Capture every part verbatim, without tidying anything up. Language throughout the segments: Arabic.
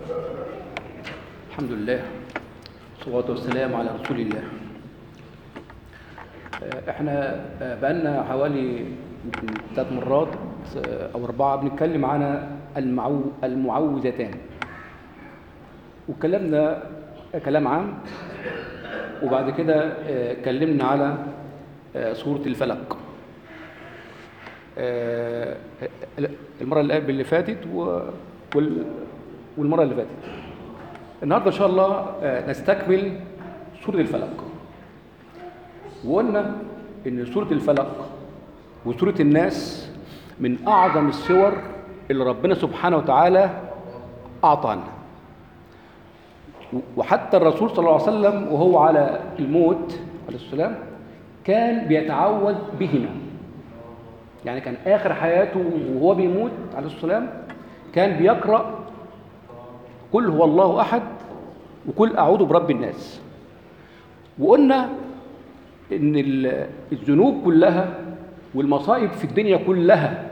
الحمد لله والصلاة والسلام على رسول الله. احنا بقالنا حوالي ثلاث مرات او اربعه بنتكلم عن المعو المعوذتان، واتكلمنا كلام عام، وبعد كده اتكلمنا على سورة الفلق المرة اللي فاتت والمرة اللي فاتت. النهارده ان شاء الله نستكمل سورة الفلق. وقلنا ان سورة الفلق وسورة الناس من اعظم السور اللي ربنا سبحانه وتعالى اعطانا، وحتى الرسول صلى الله عليه وسلم وهو على الموت عليه السلام كان بيتعوذ بهما. يعني كان اخر حياته وهو بيموت عليه السلام كان بيقرأ قل هو الله احد وقل اعوذ برب الناس. وقلنا ان الذنوب كلها والمصائب في الدنيا كلها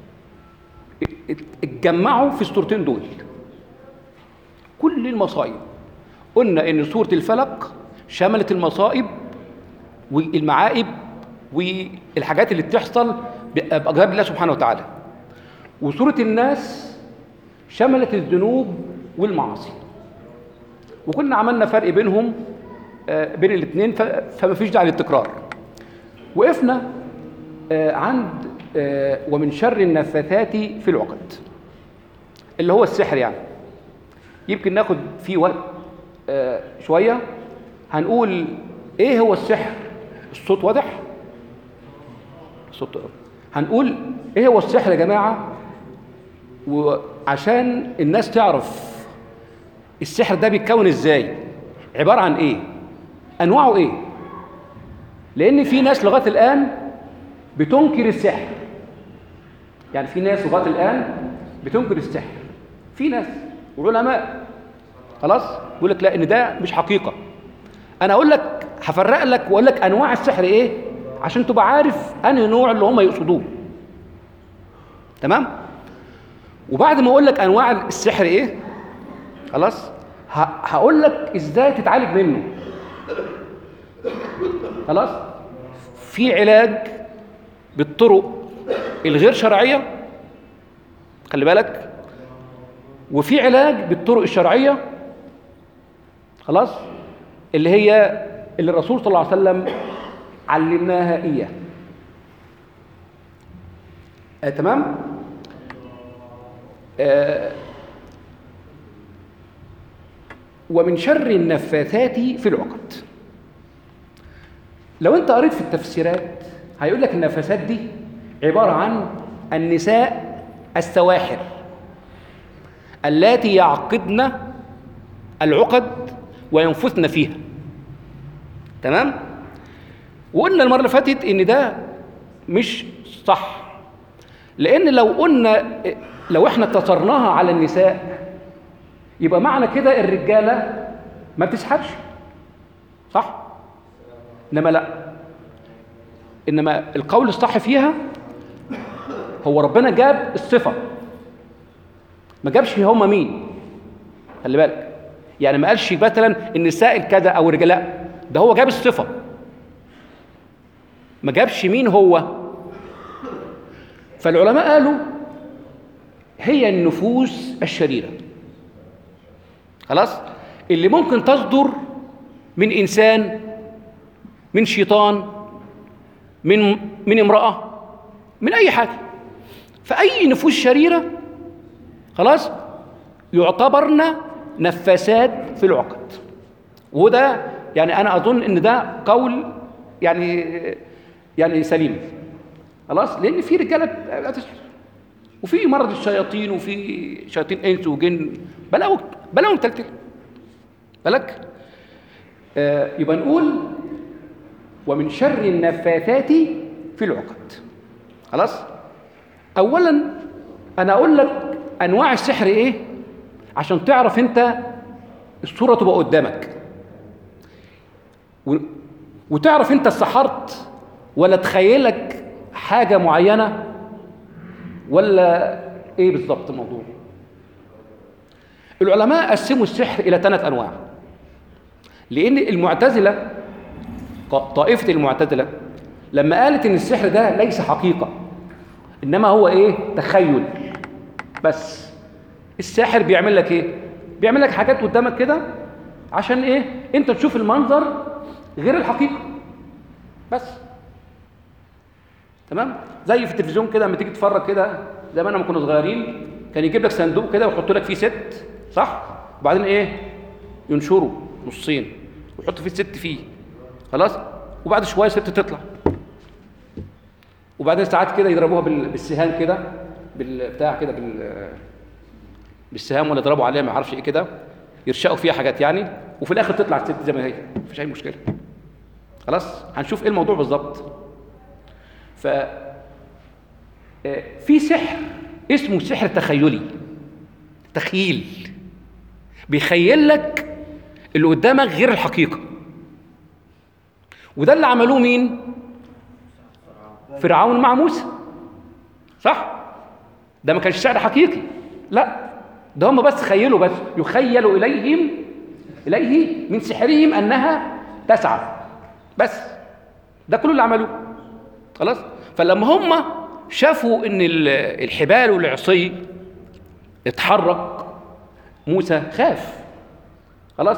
اتجمعوا في السورتين دول، كل المصائب. قلنا ان سورة الفلق شملت المصائب والمعائب والحاجات اللي بتحصل بأقدار الله سبحانه وتعالى، وسورة الناس شملت الذنوب والمعاصي. وكنا عملنا فرق بينهم بين الاثنين، فما فيش داعي للتكرار. وقفنا عند ومن شر النفاثات في العقد، اللي هو السحر. يعني يمكن ناخد فيه وقت شوية. هنقول ايه هو السحر. الصوت واضح؟ الصوت هنقول ايه هو السحر يا جماعة، وعشان الناس تعرف السحر ده بيتكون ازاي، عبارة عن ايه، انواعه ايه. لان في ناس لغايه الان بتنكر السحر. يعني في ناس لغايه الان بتنكر السحر. في ناس وعلماء خلاص يقول لك لا، ان ده مش حقيقه. انا اقول لك هفرق لك واقول لك انواع السحر ايه عشان تبقى عارف انهي نوع اللي هم يقصدوه. تمام؟ وبعد ما اقول لك انواع السحر ايه خلاص هقول لك ازاي تتعالج منه. خلاص؟ في علاج بالطرق الغير شرعيه، خلي بالك، وفي علاج بالطرق الشرعيه خلاص، اللي هي اللي الرسول صلى الله عليه وسلم علمناها اياه. آه تمام؟ آه ومن شر النفاثات في العقد. لو انت قريت في التفسيرات هيقول لك النفاثات دي عبارة عن النساء السواحر اللاتي يعقدن العقد وينفثن فيها. تمام؟ وقلنا المرة اللي فاتت ان ده مش صح، لان لو قلنا لو احنا اقتصرناها على النساء يبقى معنى كده الرجالة ما بتسحرش، صح؟ إنما لا، إنما القول الصح فيها هو ربنا جاب الصفة، ما جابش هم مين. خلي بالك، يعني ما قالش مثلا النساء كذا أو الرجال، لا، ده هو جاب الصفة، ما جابش مين هو. فالعلماء قالوا هي النفوس الشريرة خلاص، اللي ممكن تصدر من إنسان، من شيطان، من من امرأة، من أي حاجة. فأي نفوس شريرة خلاص يعتبرن نفاسات في العقد. وده يعني أنا أظن إن ده قول يعني يعني سليم خلاص، لأن في رجالة بتسحر، وفي مرض الشياطين، وفي شياطين إنس وجن، بلاوي بلاوي متلتل بالك. آه يبقى نقول ومن شر النفاثات في العقد. خلاص؟ اولا انا اقول لك انواع السحر ايه عشان تعرف انت الصوره تبقى قدامك، و... وتعرف انت سحرت ولا تخيلك حاجه معينه ولا ايه بالظبط الموضوع. العلماء قسموا السحر إلى ثلاث أنواع، لأن المعتزلة، طائفة المعتزلة لما قالت إن السحر ده ليس حقيقة إنما هو إيه؟ تخيل بس. الساحر بيعمل لك إيه؟ بيعمل لك حاجات قدامك كده عشان إيه؟ أنت تشوف المنظر غير الحقيقة بس. تمام؟ زي في التلفزيون كده لما تيجي تتفرج كده، زي ما انا لما كنا صغيرين كان يجيب لك صندوق كده ويحط لك فيه ست، صح؟ وبعدين ايه؟ ينشره نصين ويحط فيه الست فيه، خلاص؟ وبعد شويه ست تطلع، وبعدين ساعات كده يضربوها بالسهام كده، بالبتاع كده، بال بالسهام، ولا يضربوا عليها ما اعرفش ايه كده، يرشقوا فيها حاجات يعني، وفي الاخر تطلع الست زي ما هي، مفيش اي مشكله. خلاص؟ هنشوف ايه الموضوع بالظبط. ف في سحر اسمه سحر تخيلي، تخيل، بيخيل لك اللي قدامك غير الحقيقة. وده اللي عملوه مين؟ فرعون مع موسى، صح؟ ده ما كانش سحر حقيقي، لا، ده هم بس خيلوا، بس يخيل إليهم إليه من سحرهم أنها تسعى، بس ده كله اللي عملوه. خلاص؟ فلما هم شافوا ان الحبال والعصي اتحرك، موسى خاف. خلاص؟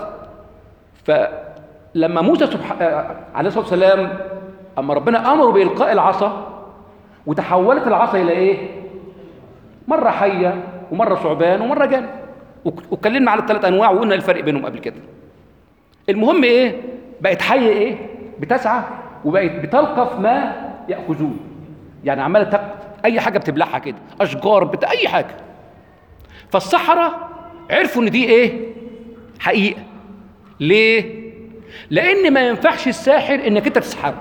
فلما موسى سبحانه عليه الصلاه والسلام، اما ربنا امره بالقاء العصا، وتحولت العصا الى ايه؟ مره حيه ومره ثعبان ومره جان، واتكلمنا على الثلاث انواع وقلنا الفرق بينهم قبل كده. المهم ايه؟ بقت حيه ايه؟ بتسعى، وبقت بتلقف ما ياخذون، يعني عماله تاخد اي حاجه بتبلعها كده، اشجار بتاع اي حاجه. فالسحره عرفوا ان دي ايه؟ حقيقه. ليه؟ لان ما ينفعش الساحر انك انت تسحره،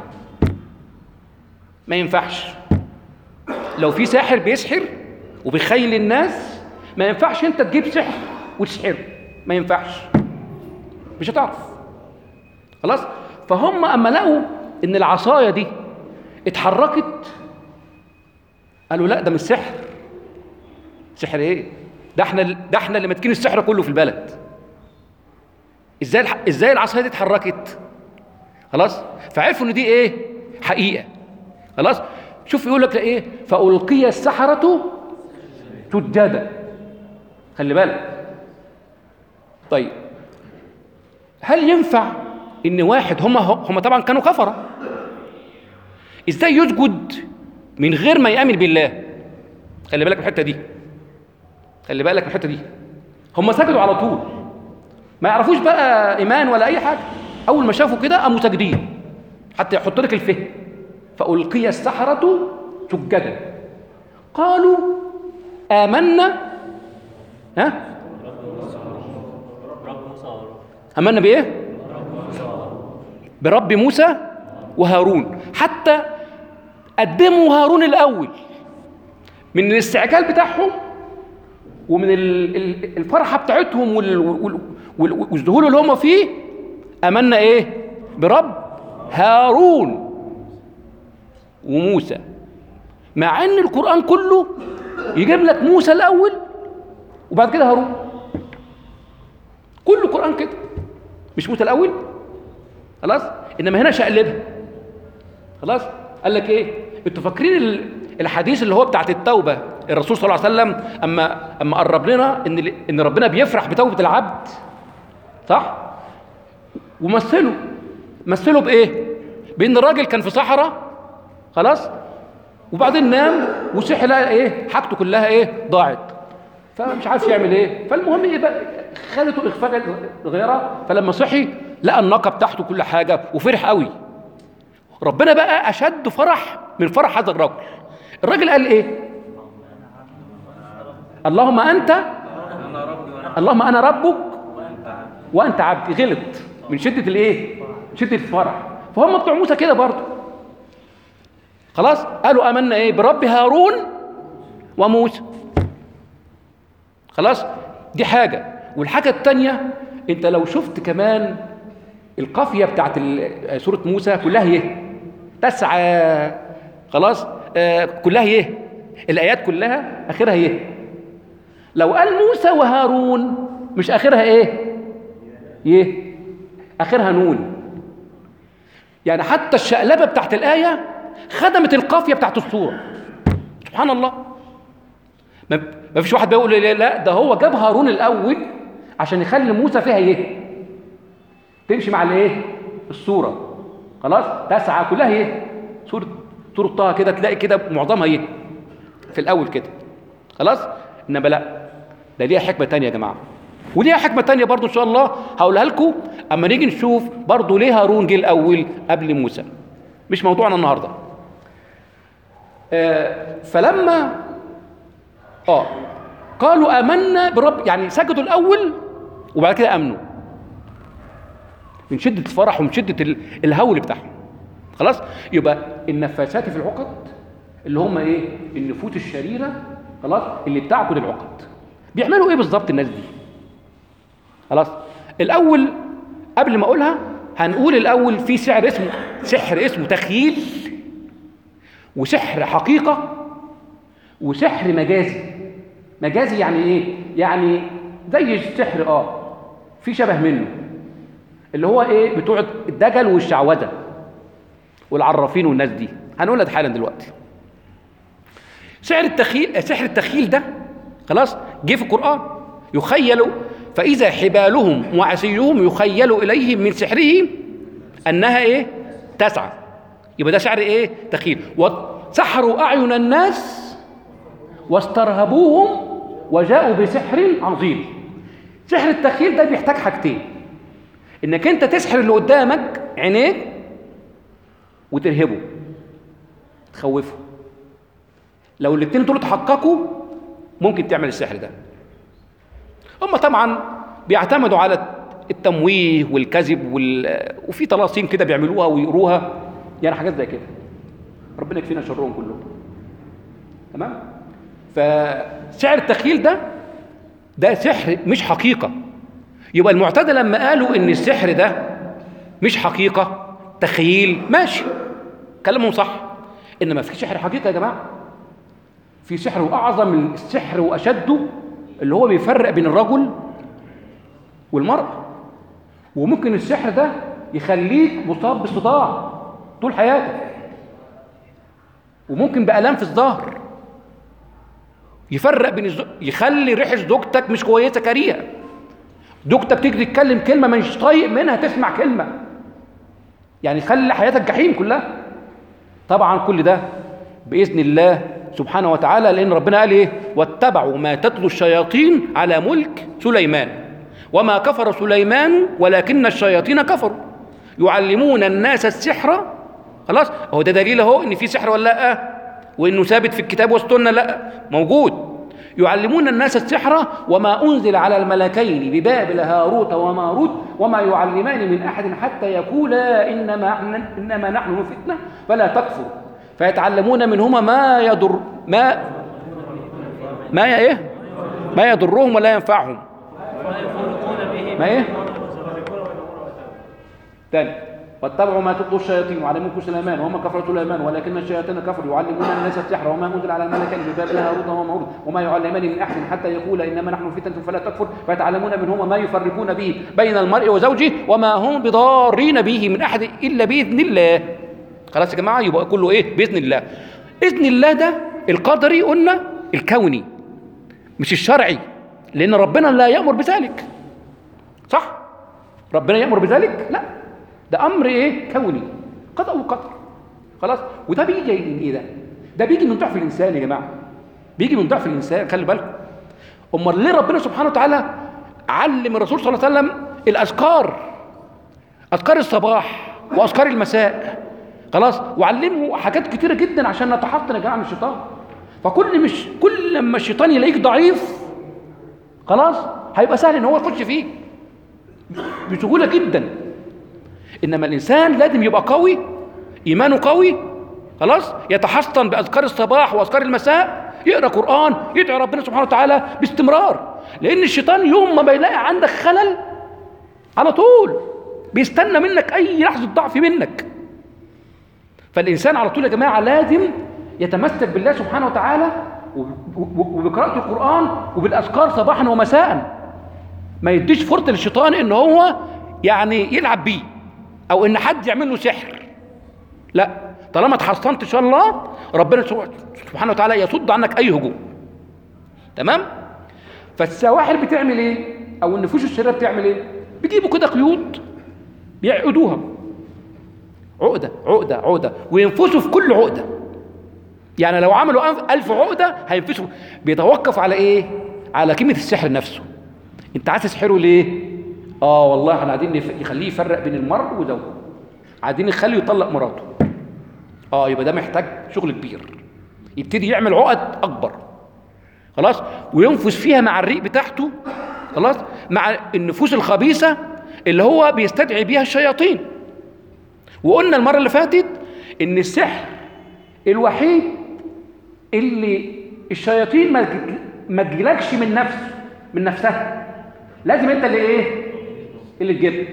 ما ينفعش. لو في ساحر بيسحر وبيخيل الناس، ما ينفعش انت تجيب سحر وتسحره، ما ينفعش، مش هتعرف. خلاص؟ فهم اما لقوا ان العصايه دي اتحركت، قالوا لا، ده مش سحر. سحر ايه؟ ده احنا ده احنا اللي ماسكين السحر كله في البلد. ازاي ازاي العصايه دي اتحركت؟ خلاص؟ فعرفوا ان دي ايه؟ حقيقه. خلاص؟ شوف يقول لك ايه؟ فألقي السحرة سجدا. خلي بالك. طيب، هل ينفع ان واحد، هم هم طبعا كانوا كفره، ازاي يسجد من غير ما يامن بالله؟ خلي بالك من الحته دي، خلي بالك من الحته دي. هم سجدوا على طول، ما يعرفوش بقى ايمان ولا اي حاجه، اول ما شافوا كده قاموا ساجدين، حتى يحط لك الفهم. فألقي السحرة سجدا قالوا آمنا. ها؟ آمنا بإيه؟ برب موسى وهارون. حتى قدموا هارون الأول من الاستعجال بتاعهم ومن الفرحة بتاعتهم والذهول اللي هم فيه. آمنا إيه؟ برب هارون وموسى، مع ان القرآن كله يجيب لك موسى الاول وبعد كده هارون. كل القرآن كده، مش موسى الاول. خلاص؟ انما هنا شقلبها. خلاص؟ قال لك ايه؟ انتوا فاكرين الحديث اللي هو بتاعت التوبة، الرسول صلى الله عليه وسلم اما اما قرب لنا ان ان ربنا بيفرح بتوبة العبد، صح؟ ومثلوا مثلوا بايه؟ بان الراجل كان في صحراء، خلاص، وبعدين نام وصحي لقى ايه؟ حاجته كلها ايه؟ ضاعت، فمش عارف يعمل ايه. فالمهم ايه بقى؟ خدته اخفاء الغيره، فلما صحي لقى الناقه بتاعته كل حاجه وفرح قوي. ربنا بقى اشد فرح من فرح هذا الرجل. الراجل قال ايه؟ اللهم انت، اللهم انا ربك وانت عبدي. غلط من شده الايه؟ شده الفرح. فهم بتوع موسى كده برضه. خلاص؟ قالوا آمنا ايه؟ برب هارون وموسى. خلاص؟ دي حاجة. والحاجة التانية، انت لو شفت كمان القافية بتاعت سورة موسى كلها يه، تسعى. خلاص؟ آه كلها يه، الآيات كلها آخرها يه. لو قال موسى وهارون مش اخرها ايه؟ يه، اخرها نون. يعني حتى الشقلبه بتاعت الايه خدمت القافيه بتاعت السوره. سبحان الله. ما فيش واحد بيقول لا ده هو جاب هارون الاول عشان يخلي موسى فيها يه تمشي مع الايه؟ السوره. خلاص تسعه كلها يه. سوره سوره طه كده تلاقي كده معظمها يه في الاول كده. خلاص. انما لا، ده ليها حكمه ثانيه يا جماعه، وليها حكمه ثانيه برضو ان شاء الله هقولها لكم اما نيجي نشوف برضو ليه هارون جه الاول قبل موسى. مش موضوعنا النهارده. آه فلما اه قالوا آمنا برب، يعني سجدوا الأول وبعد كده آمنوا من شدة الفرح ومن شدة الهول بتاعهم. خلاص. يبقى النفاثات في العقد اللي هم ايه؟ النفوس الشريرة. خلاص. اللي بتعقد العقد بيعملوا ايه بالظبط الناس دي؟ خلاص. الأول قبل ما أقولها هنقول الأول في سحر اسمه سحر اسمه تخييل، وسحر حقيقة، وسحر مجازي. مجازي يعني ايه؟ يعني زي السحر اه في شبه منه اللي هو ايه؟ بتوع الدجل والشعوذه والعرافين والناس دي. هنقولها حالا دلوقتي. سحر التخيل، سحر التخيل ده خلاص جه في القرآن. يخيل فإذا حبالهم وعصيهم يخيل إليهم من سحرهم أنها ايه؟ تسعى. يبقى ده سحر ايه؟ تخيل. وسحروا أعين الناس واسترهبوهم وجاءوا بسحر عظيم. سحر التخيل ده بيحتاج حاجتين: انك انت تسحر اللي قدامك عينيك وترهبه تخوفه. لو الاتنين دول اتحققوا ممكن تعمل السحر ده. هم طبعا بيعتمدوا على التمويه والكذب وال... وفي طلاسيم كده بيعملوها ويقروها، يعني حاجات زي كده. ربنا يكفينا شرهم كلهم. تمام. فسحر التخيل ده ده سحر مش حقيقة. يبقى المعتزلة لما قالوا ان السحر ده مش حقيقة تخيل، ماشي كلامهم صح، انما في سحر حقيقة يا جماعة. في سحر واعظم من السحر واشده اللي هو بيفرق بين الرجل والمرأة. وممكن السحر ده يخليك مصاب بصداع طول حياتك، وممكن بآلام في الظهر، يفرق بين الزو... يخلي ريحة زوجتك مش كويسة كريهة. زوجتك تيجي تتكلم كلمة مش طايق منها تسمع كلمة، يعني يخلي حياتك جحيم كلها. طبعا كل ده بإذن الله سبحانه وتعالى، لأن ربنا قال إيه؟ واتبعوا ما تتلو الشياطين على ملك سليمان وما كفر سليمان ولكن الشياطين كفروا يعلمون الناس السحر. خلاص. هو ده دليل اهو ان في سحر ولا لا؟ وانه ثابت في الكتاب والسنه؟ لا، موجود. يعلمون الناس السحر وما انزل على الملكين ببابل هاروت وماروت وما يعلمان من احد حتى يقولا انما انما نحن فتنه فلا تكفر فيتعلمون منهما ما يضر ما ما ايه ما يضرهم ولا ينفعهم. ما ايه تاني؟ واتبعوا ما تتلو الشياطين وعلى ملك سليمان وهم كفروا سليمان ولكن الشياطين كفروا يعلمون الناس السحر وما انزل على الملكين ببابل هاروت وماروت وما يعلمان من احد حتى يقولا انما نحن فتنه فلا تكفر فيتعلمون منهما ما يفرقون به بين المرء وزوجه وما هم بضارين به من احد الا باذن الله. خلاص يا جماعه. يبقى كله ايه؟ باذن الله. اذن الله ده القدري قلنا، الكوني مش الشرعي، لان ربنا لا يامر بذلك. صح؟ ربنا يامر بذلك؟ لا، ده امر ايه؟ كوني، قضاء وقدر. خلاص. وده بيجي من ايه؟ ده ده بيجي من ضعف الانسان يا جماعه، بيجي من ضعف الانسان. خلي بالكم. امال ليه ربنا سبحانه وتعالى علم الرسول صلى الله عليه وسلم الاذكار، اذكار الصباح واذكار المساء؟ خلاص. وعلمه حاجات كتيره جدا عشان نتحصن يا جماعه من الشيطان. فكل مش كل لما الشيطان يلاقيك ضعيف خلاص هيبقى سهل ان هو يخش فيه بسهوله جدا. انما الانسان لازم يبقى قوي، ايمانه قوي. خلاص. يتحصن باذكار الصباح واذكار المساء، يقرا قران، يدعي ربنا سبحانه وتعالى باستمرار. لان الشيطان يوم ما بيلاقي عندك خلل على طول بيستنى منك اي لحظه ضعف منك. فالانسان على طول يا جماعه لازم يتمسك بالله سبحانه وتعالى وبقراءه القران وبالاذكار صباحا ومساء. ما يديش فرصه للشيطان ان هو يعني يلعب بيه او ان حد يعمل له سحر. لا، طالما اتحصنت ان شاء الله ربنا سبحانه وتعالى يصد عنك اي هجوم. تمام. فالسواحر بتعمل ايه؟ او النفوس الشريره بتعمل ايه؟ بيجيبوا كده قيود يعقدوها، عقده عقده عقده، وينفسوا في كل عقده. يعني لو عملوا ألف عقده هينفسوا. بيتوقف على ايه؟ على قيمه السحر نفسه. انت عايز تسحره ليه؟ اه والله احنا عايزين يخليه يفرق بين المرء وزوجه، عايزين نخليه يطلق مراته. اه يبقى ده محتاج شغل كبير، يبتدي يعمل عقد اكبر، خلاص، وينفس فيها مع الريق بتاعته، خلاص، مع النفوس الخبيثه اللي هو بيستدعي بيها الشياطين. وقلنا المره اللي فاتت ان السحر الوحيد اللي الشياطين ما تجيلكش من نفس من نفسها، لازم انت اللي ايه؟ اللي تجيبها.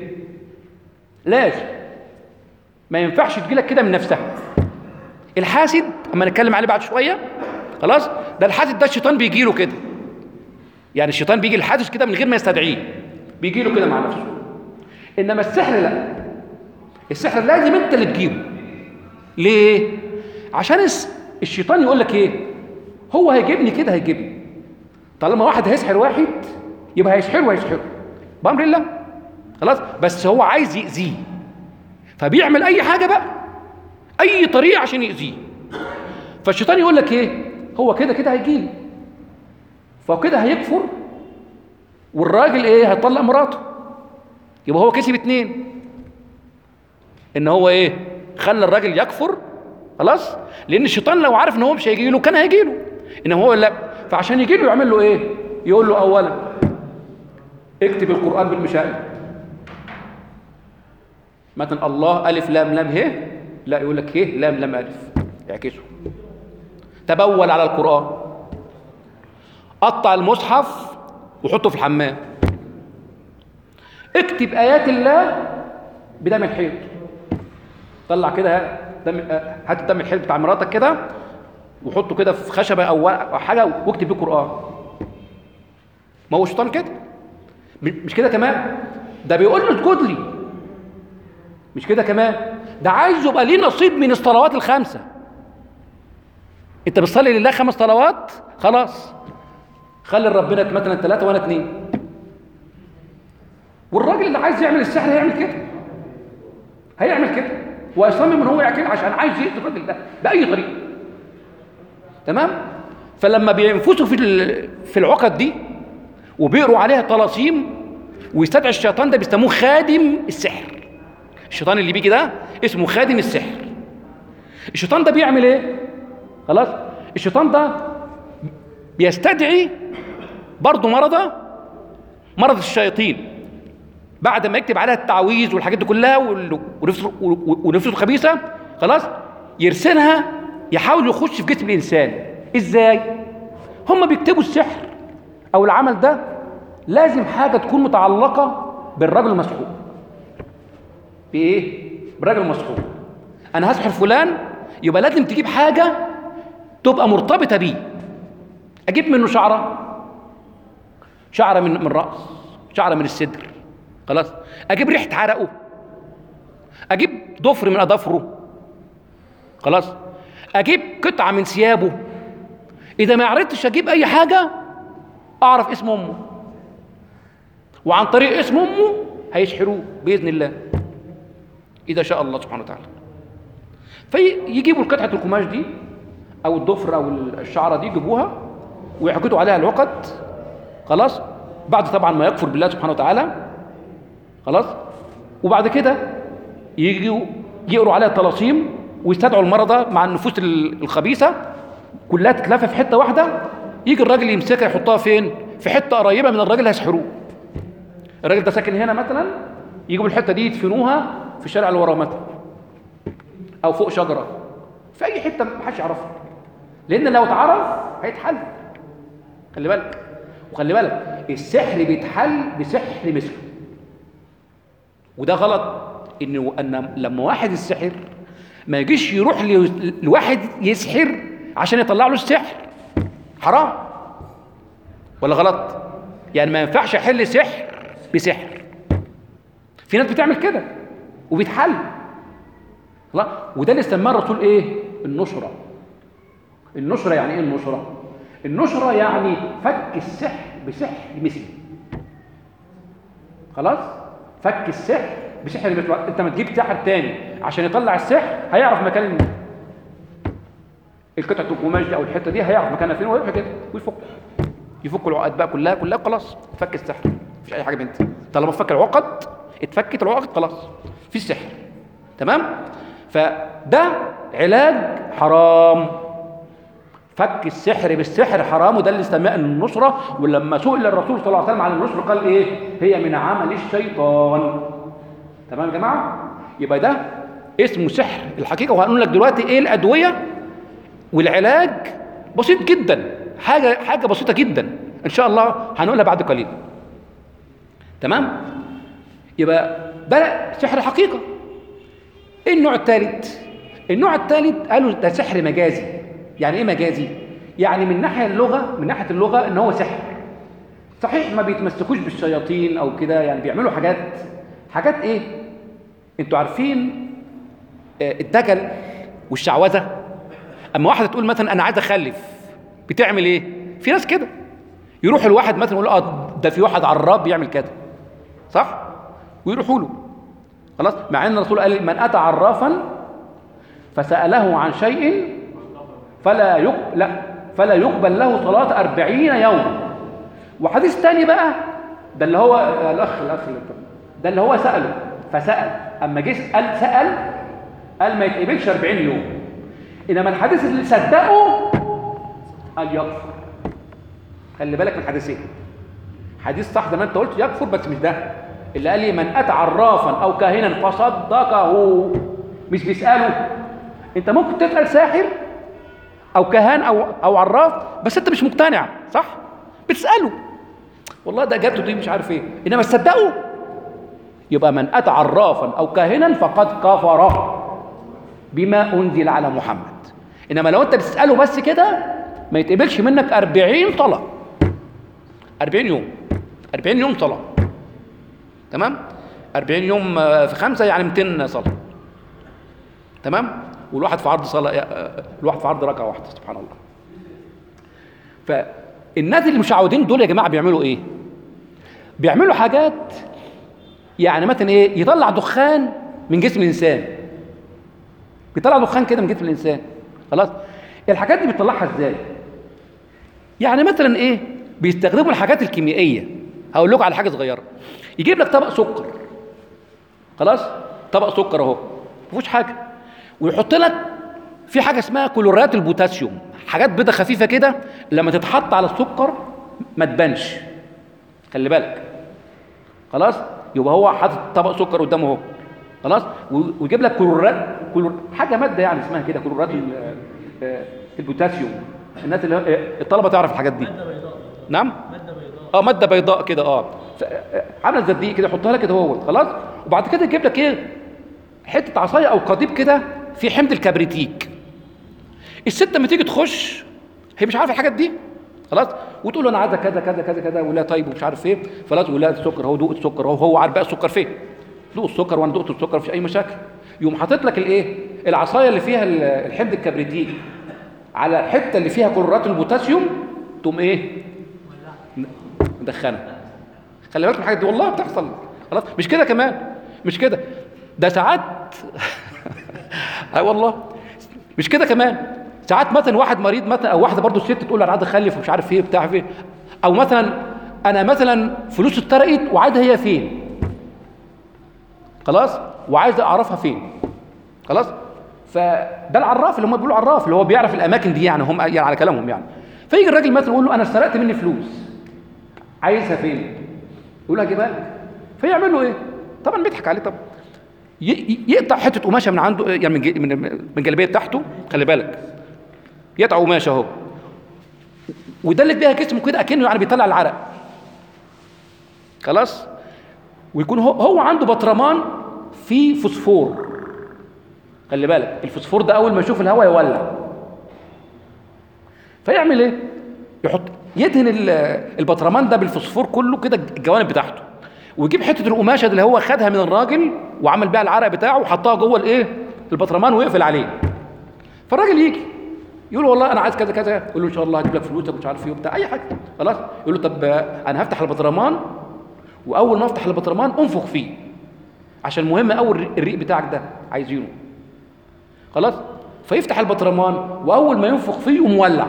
لازم، ما ينفعش تجيلك كده من نفسها. الحاسد اما نتكلم عليه بعد شويه، خلاص، ده الحاسد ده الشيطان بيجي له كده. يعني الشيطان بيجي الحاسد كده من غير ما يستدعيه، بيجي له كده مع نفسه. انما السحر لا، السحر لازم انت اللي تجيبه. ليه؟ عشان الشيطان يقول لك ايه؟ هو هيجيبني كده، هيجيبني. طالما واحد هيسحر واحد يبقى هيسحره وهيسحره بأمر الله، خلاص. بس هو عايز يأذيه، فبيعمل اي حاجه بقى، اي طريقه عشان يأذيه. فالشيطان يقول لك ايه؟ هو كده كده هيجيلي، فكده هيكفر، والراجل ايه؟ هيطلق مراته. يبقى هو كسب اتنين، ان هو ايه؟ خلى الراجل يكفر، خلاص، لان الشيطان لو عارف ان هو مش هيجي له كان هيجي له، انما هو لا. فعشان يجي له يعمل له ايه؟ يقول له اولا اكتب القرآن بالمشاهد. مثلا الله الف لام لام ه، لا، يقول لك ه لام لام الف، يعكسه. تبول على القرآن، قطع المصحف وحطه في الحمام. اكتب آيات الله بدم الحيض، طلع كده دم، هات الدم الحيض بتاع مراتك كده وحطه كده في خشبه او حاجه واكتب بيه قرآن. ما هو الشيطان كده. مش كده كمان، ده بيقول له اسجد لي. مش كده كمان، ده عايز يبقى ليه نصيب من الصلوات الخمسه. انت بتصلي لله خمس صلوات، خلاص، خلي ربنا مثلا ثلاثه وانا اثنين. والراجل اللي عايز يعمل السحر هيعمل كده، هيعمل كده ويصمم ان هو يعمل عشان عايز يقتل الراجل ده باي طريقه. تمام. فلما بينفسوا في في العقد دي وبيقروا عليها طلاسيم ويستدعي الشيطان، ده بيسموه خادم السحر. الشيطان اللي بيجي ده اسمه خادم السحر. الشيطان ده بيعمل ايه؟ خلاص، الشيطان ده بيستدعي برضه مرضى مرض الشياطين. بعد ما يكتب عليها التعويذ والحاجات دي كلها ونفسه الخبيثه، خلاص، يرسلها يحاول يخش في جسم الانسان. ازاي؟ هم بيكتبوا السحر او العمل ده لازم حاجه تكون متعلقه بالرجل المسحور. بايه؟ بالرجل المسحور. انا هسحر فلان، يبقى لازم تجيب حاجه تبقى مرتبطه بيه. اجيب منه شعره، شعره من من الراس، شعره من الصدر، خلاص. اجيب ريحه عرقه، اجيب ضفر من اظافره، خلاص. اجيب قطعه من ثيابه. اذا ما عرفتش اجيب اي حاجه اعرف اسم امه، وعن طريق اسم امه هيسحروه باذن الله اذا شاء الله سبحانه وتعالى. فيجيبوا القطعه القماش دي او الضفر او الشعره دي، يجيبوها ويعقدوا عليها العقد، خلاص، بعد طبعا ما يكفر بالله سبحانه وتعالى، خلاص. وبعد كده يجوا يقروا عليها الطلاسيم ويستدعوا المرضى مع النفوس الخبيثه كلها تتلف في حته واحده. يجي الراجل يمسكها يحطها فين؟ في حته قريبه من الراجل هيسحروه. الراجل ده ساكن هنا مثلا، يجيبوا الحته دي يدفنوها في الشارع اللي وراه مثلا، او فوق شجره، في اي حته ما حدش يعرفها، لان لو اتعرف هيتحل. خلي بالك، وخلي بالك السحر بيتحل بسحر مثله، وده غلط. انه ان لما واحد السحر ما يجيش يروح لواحد يسحر عشان يطلع له السحر، حرام ولا غلط؟ يعني ما ينفعش احل سحر بسحر. في ناس بتعمل كده وبيتحل. لا، وده اللي سماه الرسول ايه؟ النشرة. النشرة يعني ايه النشرة؟ النشرة يعني فك السحر بسحر مثلي. خلاص؟ فك السحر بسحر مثلي. انت ما تجيب ساحر تاني عشان يطلع السحر، هيعرف مكان القطعة القماش دي او الحتة دي، هيعرف مكانها فين ويروح كده ويفك. يفك العقد بقى كلها كلها خلاص، فك السحر. مفيش اي حاجة بنت. طالما فك العقد، اتفكت العقد خلاص، في السحر. تمام؟ فده علاج حرام. فك السحر بالسحر حرام، وده اللي سماه النشرة. ولما سئل الرسول صلى الله عليه وسلم عن النشرة قال ايه؟ هي من عمل الشيطان. تمام يا جماعة؟ يبقى ده اسمه سحر الحقيقة. وهنقول لك دلوقتي ايه الأدوية والعلاج. بسيط جدا، حاجة حاجة بسيطة جدا ان شاء الله هنقولها بعد قليل. تمام؟ يبقى ده سحر الحقيقة. ايه النوع الثالث؟ النوع الثالث قالوا ده سحر مجازي. يعني ايه مجازي؟ يعني من ناحيه اللغه، من ناحيه اللغه ان هو سحر صحيح، ما بيتمسكوش بالشياطين او كده، يعني بيعملوا حاجات حاجات ايه؟ انتوا عارفين الدجل والشعوذه. اما واحده تقول مثلا انا عايز اخلف، بتعمل ايه؟ في ناس كده يروح الواحد مثلا يقول اه ده في واحد عراب بيعمل كده، صح؟ ويروحوا له. خلاص؟ مع ان الرسول قال من اتى عرافا فساله عن شيء فلا يقبل لا فلا يقبل له صلاه أربعين يوما. وحديث ثاني بقى ده اللي هو الاخ الاخ ده اللي هو ساله فسال، اما جه قال سال قال ما يتقبلش أربعين يوم. انما الحديث اللي صدقه قال يكفر. خلي بالك من الحديثين. حديث صح زي ما انت قلت يكفر، بس مش ده اللي قال لي من اتى عرافا او كاهنا فصدقه. مش بيساله. انت ممكن تسال ساحر او كهان او او عراف بس انت مش مقتنع، صح؟ بتساله والله ده اجابته دي مش عارف ايه، انما تصدقه. يبقى من اتى عرافا او كاهنا فقد كفر بما انزل على محمد. انما لو انت بتساله بس كده ما يتقبلش منك أربعين صلاه. أربعين يوم. أربعين يوم صلاه. تمام؟ أربعين يوم في خمسة يعني مئتين صلاه. تمام؟ والواحد في عرض صلاه، الواحد في عرض ركعه واحده. سبحان الله. فالناس اللي مشعوذين دول يا جماعه بيعملوا ايه؟ بيعملوا حاجات يعني مثلا ايه؟ يطلع دخان من جسم الانسان. بيطلع دخان كده من جسم الانسان. خلاص؟ الحاجات دي بيطلعها ازاي؟ يعني مثلا ايه؟ بيستخدموا الحاجات الكيميائيه. هقول لكم على حاجه صغيره. يجيب لك طبق سكر. خلاص؟ طبق سكر اهو، ما فيهوش حاجه. ويحط لك في حاجه اسمها كلورات البوتاسيوم، حاجات بيضه خفيفه كده لما تتحط على السكر ما تبانش. خلي بالك. خلاص؟ يبقى هو حاطط طبق سكر قدامه اهو. خلاص؟ ويجيب لك كلورات كلور حاجه ماده يعني اسمها كده كلورات البوتاسيوم. الناس اللي الطلبه تعرف الحاجات دي. ماده بيضاء. نعم؟ ماده بيضاء. اه ماده بيضاء كده اه عامله زي الدقيق كده، يحطها لك كده هو. خلاص؟ وبعد كده يجيب لك ايه؟ حته عصايه او قضيب كده في حمض الكبريتيك. الست لما تيجي تخش هي مش عارفه الحاجات دي. خلاص؟ وتقول له انا عايزه كذا كذا كذا كذا، ولا طيب ومش عارف ايه. خلاص؟ ولا السكر اهو، دوق السكر اهو. هو عارف بقى السكر فين. دوق السكر وانا دقت السكر، مفيش اي مشاكل. يقوم حاطط لك الايه؟ العصايه اللي فيها الحمض الكبريتيك على الحته اللي فيها كلورات البوتاسيوم، تقوم ايه؟ مدخنه. خلي بالك من الحاجات دي والله بتحصل. خلاص؟ مش كده كمان، مش كده، ده ساعات اي والله مش كده كمان. ساعات مثلا واحد مريض مثلا او واحده برضو الست تقول انا عايز اخلف ومش عارف ايه بتاع ايه، او مثلا انا مثلا فلوس اتسرقت وعايزه هي فين. خلاص؟ وعايز اعرفها فين. خلاص؟ فده العراف اللي هم بيقولوا عراف، اللي هو بيعرف الاماكن دي يعني، هم يعني على كلامهم يعني. فيجي الراجل مثلا يقول له انا سرقت مني فلوس عايزها فين؟ يقول له هجيبها لك. فيعمل له ايه؟ طبعا بيضحك عليه. طبعا يقطع حته قماشه من عنده يعني من من من الجلابيه بتاعته. خلي بالك، يقطع قماشه اهو ويدلك بيها جسمه كده اكنه يعني بيطلع العرق. خلاص؟ ويكون هو, هو عنده بطرمان فيه فوسفور. خلي بالك، الفوسفور ده اول ما يشوف الهواء يولع. فيعمل ايه؟ يحط يدهن البطرمان ده بالفوسفور كله كده الجوانب بتاعته، ويجيب حته القماشه اللي هو خدها من الراجل وعمل بيها العرق بتاعه وحطها جوه الايه البطرمان ويقفل عليه. فالراجل يجي يقول له والله انا عايز كذا كذا، يقول له ان شاء الله هجيب لك فلوسك مش عارف ايه وبتاع اي حاجه. خلاص يقول له طب انا هفتح البطرمان، واول ما افتح البطرمان انفخ فيه عشان مهم قوي الريق بتاعك ده عايزينه. خلاص فيفتح البطرمان واول ما ينفخ فيه يقوم مولع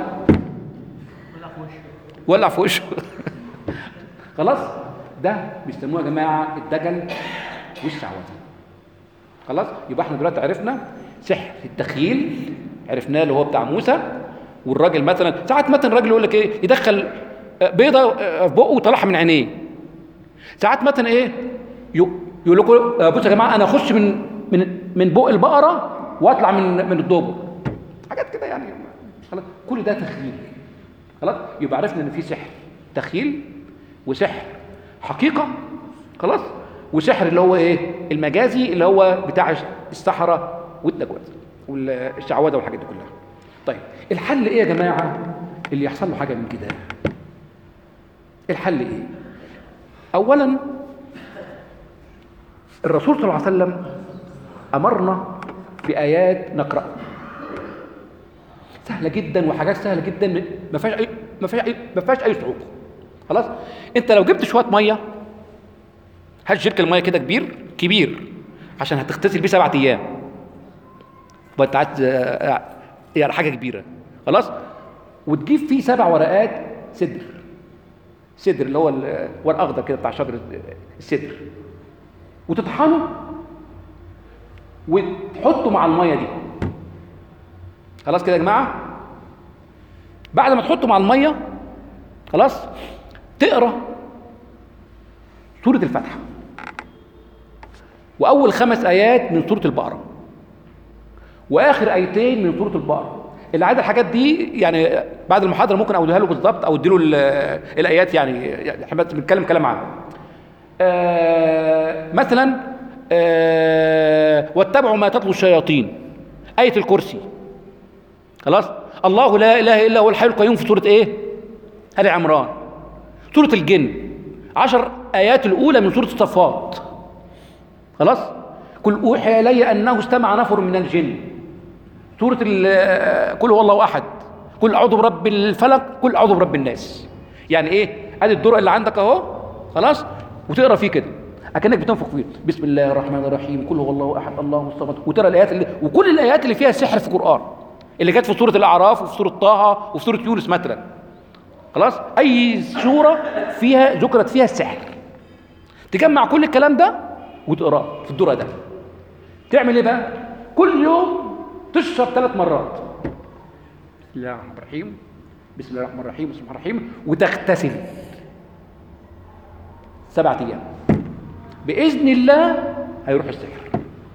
ولع في وشه خلاص ده بيسموه يا جماعه الدجل والشعوذه. خلاص يبقى احنا دلوقتي عرفنا سحر التخيل، عرفناه اللي هو بتاع موسى. والراجل مثلا ساعات مثلا الراجل يقول لك ايه يدخل بيضه في بقه وطلعها من عينيه. ساعات مثلا ايه يقول لكم بصوا يا جماعه انا اخش من من من بق البقره واطلع من من الدبر، حاجات كده يعني. خلاص كل ده تخيل. خلاص يبقى عرفنا ان في سحر تخيل وسحر حقيقه. خلاص وسحر اللي هو ايه المجازي اللي هو بتاع السحره والدجوات والشعوذه والحاجات دي كلها. طيب الحل ايه يا جماعه اللي يحصل له حاجه من كده؟ الحل ايه؟ اولا الرسول صلى الله عليه وسلم امرنا بايات نقراها سهله جدا وحاجات سهله جدا ما فيهاش اي ما فيهاش اي ما فيهاش اي صعوبه. خلاص انت لو جبت شويه ميه، هات جيرك الميه كده كبير كبير عشان هتغتسل بيه سبعة ايام وانت عايز يعني حاجه كبيره. خلاص وتجيب فيه سبع ورقات سدر، سدر اللي هو الورق الاخضر كده بتاع شجره السدر، وتطحنه وتحطه مع الميه دي. خلاص كده يا جماعه. بعد ما تحطه مع الميه خلاص تقرا سوره الفاتحه واول خمس ايات من سوره البقره واخر ايتين من سوره البقره. اللي عايز الحاجات دي يعني بعد المحاضره ممكن اقولها له بالظبط او اديله الايات، يعني احنا بنتكلم كلام عام. آه مثلا آه واتبعوا ما تتلو الشياطين، ايه الكرسي. خلاص الله لا اله الا هو الحي القيوم في سوره ايه ال عمران. سوره الجن عشر ايات الاولى من سوره الصفات. خلاص قل اوحي الي انه استمع نفر من الجن. سوره قل هو الله احد، قل اعوذ برب الفلق، قل اعوذ برب الناس. يعني ايه ادي الدرق اللي عندك اهو. خلاص وتقرا فيه كده اكنك بتنفخ فيه بسم الله الرحمن الرحيم قل هو الله احد الله الصمد، وترى الايات اللي وكل الايات اللي فيها سحر في القران اللي جت في سوره الاعراف وفي سوره طه وفي سوره يونس مثلا. خلاص اي سوره فيها ذكرت فيها السحر تجمع كل الكلام ده وتقراه في الدرة ده. تعمل ايه بقى؟ كل يوم تشرب ثلاث مرات بسم الله الرحمن الرحيم بسم الله الرحمن الرحيم بسم الله الرحمن الرحيم، وتغتسل سبعة ايام باذن الله هيروح السحر.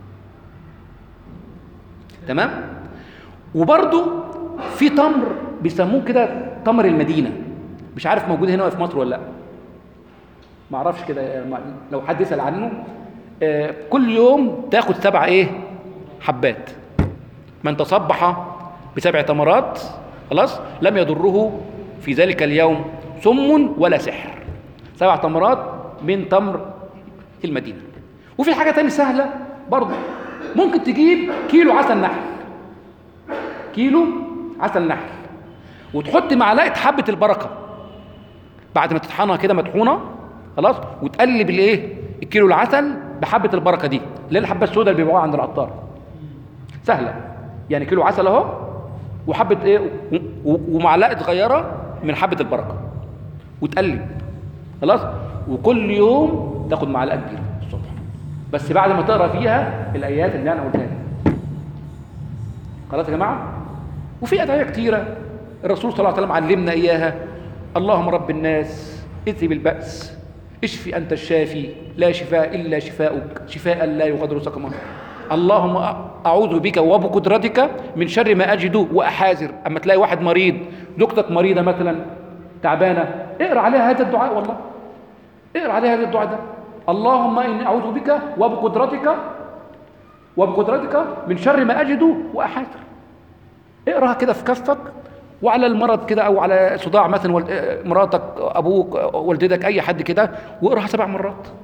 تمام. وبرضو في تمر بيسموه كده تمر المدينه، مش عارف موجود هنا في مصر ولا لا، ما اعرفش كده لو حد يسال عنه. آه كل يوم تاخد سبع ايه حبات. من تصبح بسبع تمرات خلاص لم يضره في ذلك اليوم سم ولا سحر. سبع تمرات من تمر المدينه. وفي حاجه تانية سهله برضه، ممكن تجيب كيلو عسل نحل، كيلو عسل نحل وتحط معلقه حبه البركه بعد ما تطحنها كده مطحونه. خلاص وتقلب الايه الكيلو العسل بحبه البركه دي اللي هي الحبه السوداء اللي بيبيعوها عند العطار. سهله يعني كيلو عسل اهو وحبه ايه ومعلقه صغيره من حبه البركه وتقلب. خلاص وكل يوم تاخد معلقه كبيره الصبح بس بعد ما تقرا فيها الايات اللي انا قلتها لك. خلاص يا جماعه. وفي ادعيه كتيره الرسول صلى الله عليه وسلم علمنا اياها. اللهم رب الناس اذهب البأس اشفي انت الشافي لا شفاء الا شفاؤك شفاء لا يغادر سقما. اللهم اعوذ بك وبقدرتك من شر ما اجد واحاذر. اما تلاقي واحد مريض، زوجتك مريضه مثلا تعبانه، اقرا عليها هذا الدعاء. والله اقرا عليها هذا الدعاء ده. اللهم اني اعوذ بك وبقدرتك وبقدرتك من شر ما اجد واحاذر. اقراها كده في كفك وعلى المرض كده او على صداع مثلا مراتك ابوك والدتك اي حد كده، واقراها سبع مرات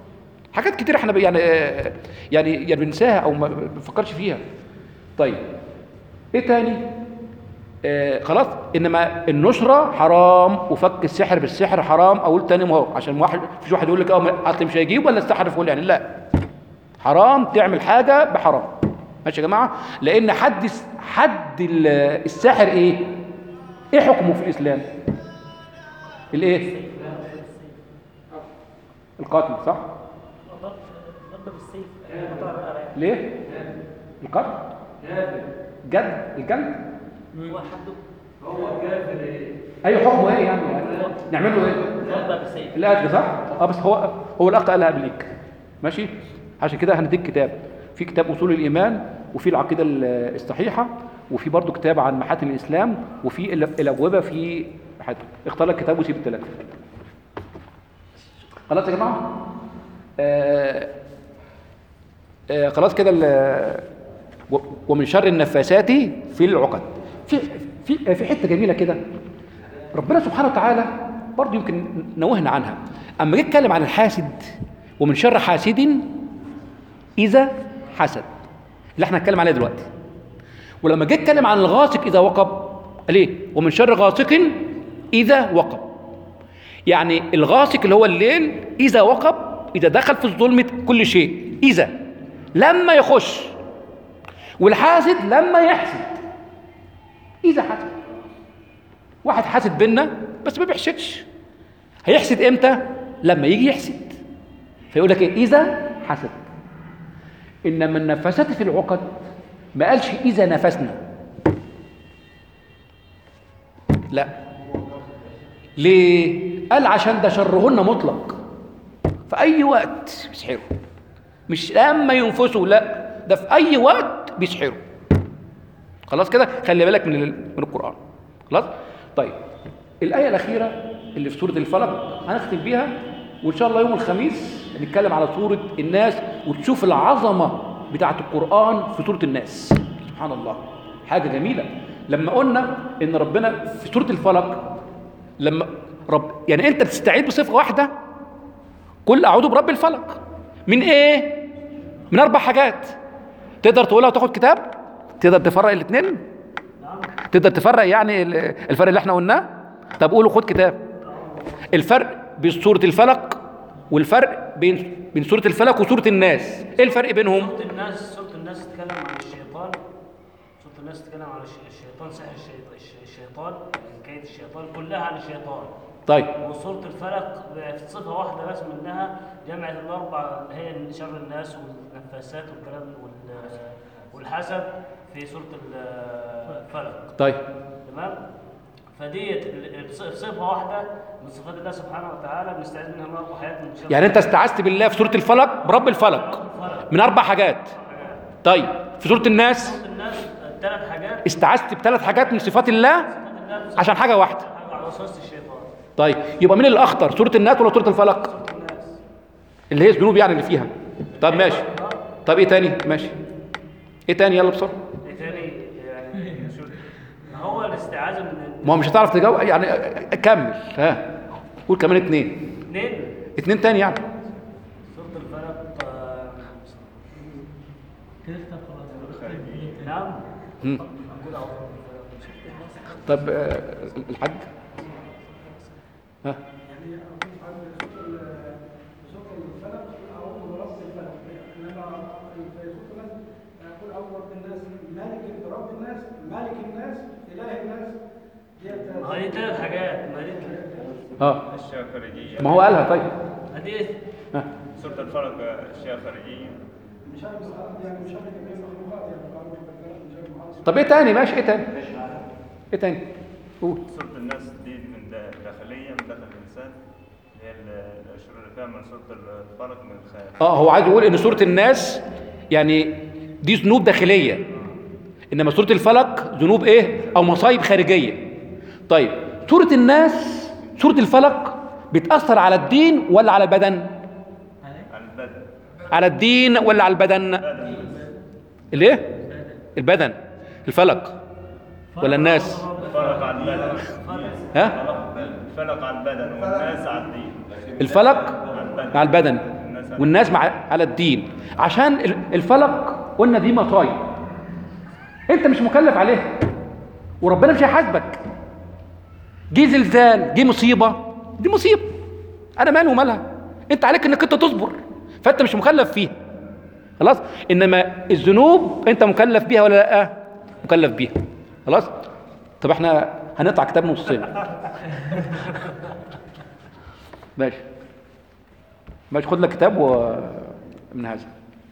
حاجات كتير احنا يعني يعني يعني بننساها او ما بنفكرش فيها. طيب ايه تاني؟ آه خلاص، انما النشره حرام وفك السحر بالسحر حرام. اقول تاني ما هو عشان واحد فيش واحد يقول لك اه اصل مش هيجيب ولا السحر فول يعني، لا، حرام تعمل حاجه بحرام. ماشي يا جماعه؟ لان حد حد الساحر ايه؟ ايه حكمه في الاسلام؟ الايه؟ القتل، صح؟ ضرب بالسيف. ليه؟ القتل؟ جد الجلد؟ هو حده هو كافر ايه؟ ايوه، حكمه ايه يعني؟ نعمل له ايه؟ ضرب بالسيف. القتل، صح؟ اه بس هو هو الاخ قالها قبليك. ماشي؟ عشان كده هنديك كتاب، في كتاب اصول الايمان، وفي العقيده الصحيحه، وفي برضه كتاب عن محاتم الاسلام، وفي الاجوبه في محاتم. اختار لك كتاب وسيب الثلاثه. خلاص يا جماعه؟ آه آه خلاص كده. ومن شر النفاثات في العقد. في في في حته جميله كده ربنا سبحانه وتعالى برضه يمكن نوهنا عنها اما جه اتكلم عن الحاسد، ومن شر حاسد اذا حسد، اللي احنا هنتكلم عليه دلوقتي. ولما جه اتكلم عن الغاسق اذا وقب قال ايه؟ ومن شر غاسق اذا وقب. يعني الغاسق اللي هو الليل اذا وقب، اذا دخل في ظلمه كل شيء، اذا لما يخش. والحاسد لما يحسد، اذا حسد. واحد حاسد بينا بس ما بيحسدش، هيحسد امتى؟ لما يجي يحسد. فيقول لك ايه؟ اذا حسد. انما النفاسات في العقد ما قالش اذا نفسنا، لا. ليه؟ قال عشان ده شرهن مطلق، في اي وقت بيسحروا، مش لما ينفسوا، لا، ده في اي وقت بيسحروا. خلاص كده؟ خلي بالك من من القرآن. خلاص؟ طيب الآية الأخيرة اللي في سورة الفلق هنختم بيها، وإن شاء الله يوم الخميس نتكلم على سورة الناس، وتشوف العظمة بتاعة القرآن في سورة الناس. سبحان الله، حاجة جميلة. لما قلنا إن ربنا في سورة الفلق، لما رب يعني أنت بتستعيد بصفة واحدة، قل أعوذ برب الفلق. من إيه؟ من أربع حاجات. تقدر تقولها وتاخد كتاب؟ تقدر تفرق الاثنين؟ تقدر تفرق يعني الفرق اللي احنا قلناه؟ طب قولوا، خد كتاب. الفرق بين سورة الفلق والفرق بين بين سورة الفلق وسورة الناس، ايه الفرق بينهم؟ سورة الناس سورة الناس تتكلم عن الشيطان. سورة الناس تتكلم عن الشيطان، سحر الشيطان، كيد الشيطان، كلها عن الشيطان. طيب. وسورة الفلق في صفة واحدة بس منها، جمعت الأربع اللي هي شر الناس والنفاسات والكلام والحسد في سورة الفلق. طيب. تمام؟ فديت صفة واحدة من صفات الله سبحانه وتعالى بنستعيذ منها من أربع حاجات. من شر. يعني أنت استعذت بالله في سورة الفلق برب الفلق من أربع حاجات. طيب في سورة الناس؟ سورة الناس ثلاث حاجات. استعذت بثلاث حاجات من صفات الله عشان حاجة واحدة. على وسوسة الشيطان. طيب يبقى مين الأخطر، سورة الناس ولا سورة الفلق؟ سورة الناس. اللي هي الذنوب يعني اللي فيها. طب ماشي. طب إيه تاني؟ ماشي. إيه تاني؟ يلا بسرعة. إيه تاني؟ يعني ما هو الاستعاذة من ما هو مش هتعرف تجاوب يعني. كمل، ها قول كمان اتنين. اثنين. اتنين تاني يعني. سورة الفلق. نعم. مم. طب آه، الحاج ها يعني سورة الفلق أعوذ برب الفلق، إنما في سورة الناس يقول أعوذ برب الناس، مالك رب الناس، مالك الناس، إله الناس. ما هي ثلاث حاجات. ما هي اه أشياء خارجية. ما هو قالها. طيب هذه ها. سورة الفلق أشياء خارجية. مش عارف يعني مش عارف جميع المخلوقات يعني قالوا مش عارف. طب ايه تاني؟ ماشي. ايه تاني؟ ايه تاني؟ قول. سورة الناس دي من داخلية، من داخل الإنسان، اللي هي الأشياء اللي فيها من سورة الفلق من الخارج. اه هو عايز يقول ان سورة الناس يعني دي ذنوب داخلية، انما سورة الفلق ذنوب ايه؟ او مصايب خارجية. طيب سورة الناس، سورة الفلق بتأثر على الدين ولا على البدن؟ على البدن. على الدين ولا على البدن؟ الايه؟ البدن. الفلق ولا الناس؟ الفلق على البدن. ها؟ الفلق على البدن والناس على الدين. الفلق على البدن. مع البدن. الناس والناس مع على الدين، عشان الفلق قلنا دي مصايب انت مش مكلف عليها، وربنا مش هيحاسبك. جه زلزال، جه مصيبه، دي مصيبه، انا مالي ومالها، انت عليك انك انت تصبر، فانت مش مكلف فيها خلاص. انما الذنوب انت مكلف بيها ولا لا؟ مكلف بيها خلاص. طب احنا هنقطع كتاب نصين. ماشي ماشي، خد لك كتاب ومن هذا.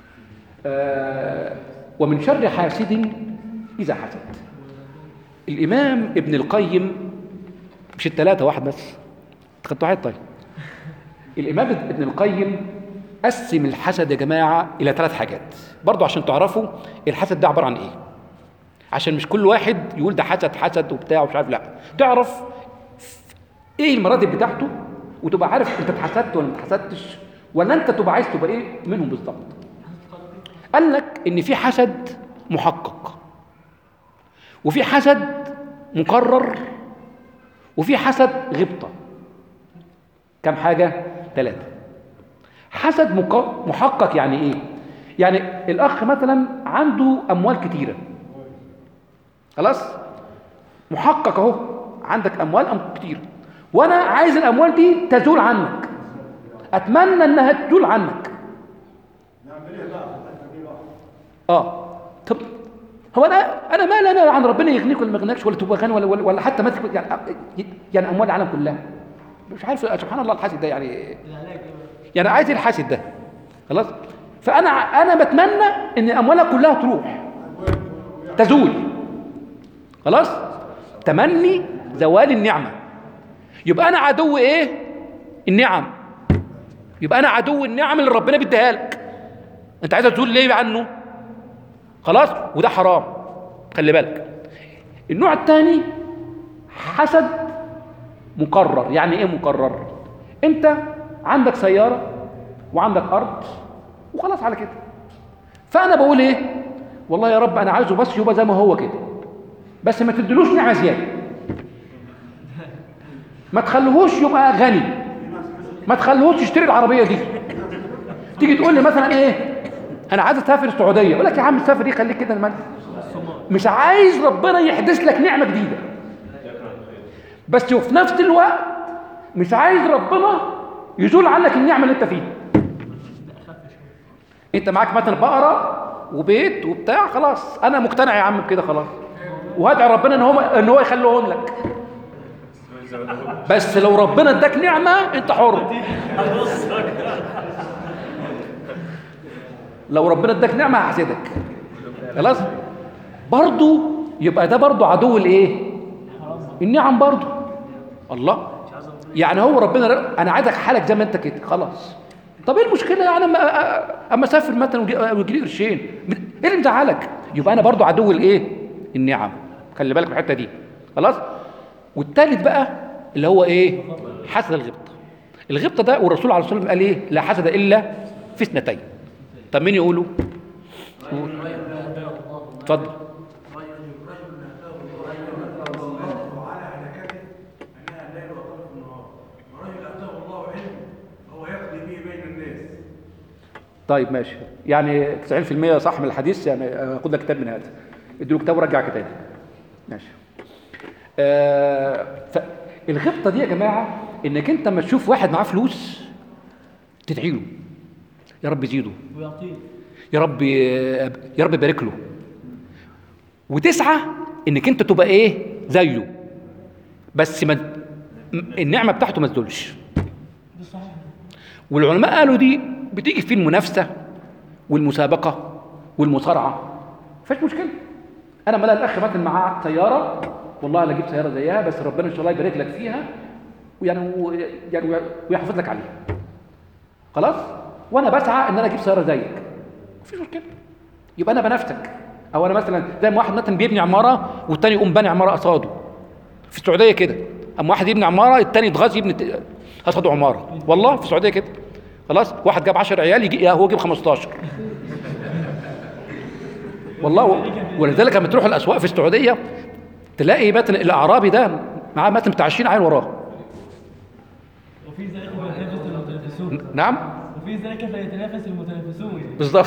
آه ومن شر حاسد اذا حسد. الامام ابن القيم، مش الثلاثه واحد بس، خدتوا واحد. طيب الامام ابن القيم قسم الحسد يا جماعه الى ثلاث حاجات، برضو عشان تعرفوا الحسد ده عباره عن ايه، عشان مش كل واحد يقول ده حسد حسد وبتاع ومش عارف، لا، تعرف ايه المراتب بتاعته وتبقى عارف انت اتحسدت ولا ما اتحسدتش، ولا انت تبقى عايز تبقى ايه منهم بالظبط. قال لك ان في حسد محقق، وفي حسد مكرر، وفي حسد غبطه. كم حاجه؟ ثلاثه. حسد محقق يعني ايه؟ يعني الاخ مثلا عنده اموال كتيره خلاص، محقق اهو، عندك اموال أم كتير، وانا عايز الاموال دي تزول عنك، اتمنى انها تزول عنك. اه طب هو انا انا مالي انا عن ربنا يغنيك ولا ما يغنيكش، ولا تبقى غني ولا ولا حتى ما يعني يعني اموال العالم كلها، مش عارف. سبحان الله الحاسد ده يعني يعني عايز الحاسد ده خلاص. فانا انا بتمنى ان اموالها كلها تروح تزول خلاص، تمني زوال النعمه. يبقى انا عدو ايه؟ النعم. يبقى انا عدو النعم اللي ربنا بيديها لك، انت عايزها تزول ليه عنه خلاص، وده حرام، خلي بالك. النوع الثاني حسد مكرر. يعني ايه مكرر؟ انت عندك سياره وعندك ارض وخلاص على كده، فانا بقول ايه؟ والله يا رب انا عايزه بس يبقى زي ما هو كده، بس ما تدلوش نعمه زياده، ما تخلوهوش يبقى غني، ما تخلوهوش يشتري العربيه دي. تيجي تقول لي مثلا ايه؟ انا عايز اسافر السعوديه، اقول لك يا عم سافر ايه، خليك كده المال. مش عايز ربنا يحدث لك نعمه جديده، بس في نفس الوقت مش عايز ربنا يزول عنك النعمه اللي انت فيها. انت معاك مثلا بقره وبيت وبتاع، خلاص انا مقتنع يا عم بكده خلاص، وهدعي ربنا ان هو ان هو يخليهم لك، بس لو ربنا اداك نعمه انت حر. لو ربنا اداك نعمه هحسدك خلاص. برضو يبقى ده برضو عدو الايه؟ النعم برضو. الله، يعني هو ربنا انا عايزك حالك زي ما انت كده خلاص. طب ايه المشكله يعني اما اما اسافر مثلا ويجي لي قرشين، ايه اللي مزعلك؟ يبقى انا برضو عدو الايه؟ النعم. خلي بالك من الحته دي خلاص. والثالث بقى اللي هو ايه؟ حسد الغبطه. الغبطه ده والرسول عليه الصلاه والسلام قال ايه؟ لا حسد الا في اثنتين. طب مين يقولوا؟ اتفضل. طيب ماشي، يعني تسعين في المية صح من الحديث، يعني خد لك كتاب من هذا، اديله كتاب ورجع كتاب. ماشي. آه فالغبطه دي يا جماعه انك انت لما تشوف واحد معاه فلوس تدعي له يا رب يزيده يا رب يا رب يبارك له، وتسعى انك انت تبقى ايه زيه، بس ما النعمه بتاعته ما تزولش. والعلماء قالوا دي بتيجي في المنافسه والمسابقه والمصارعه، مفيش مشكله. انا ما الاقي الاخ مثلا معاه سياره، والله لا اجيب سياره زيها، بس ربنا ان شاء الله يبارك لك فيها ويعني يعني ويحافظ لك عليها خلاص، وانا بسعى ان انا اجيب سياره زيك، مفيش مشكله. يبقى انا بنافسك. او انا مثلا زي ما واحد مثلا بيبني عماره والتاني يقوم باني عماره قصاده في السعوديه كده، اما واحد يبني عماره التاني يتغاظ يبني قصاده عماره، والله في السعوديه كده خلاص. واحد جاب عشرة عيال يجي هو يجيب خمستاشر والله. ولذلك لما تروح الاسواق في السعوديه تلاقي مثلا الاعرابي ده معاه مثلا بتاع عشرين عيل وراه. وفي زي نعم. وفي ذلك فليتنافس المتنافسون. بالظبط.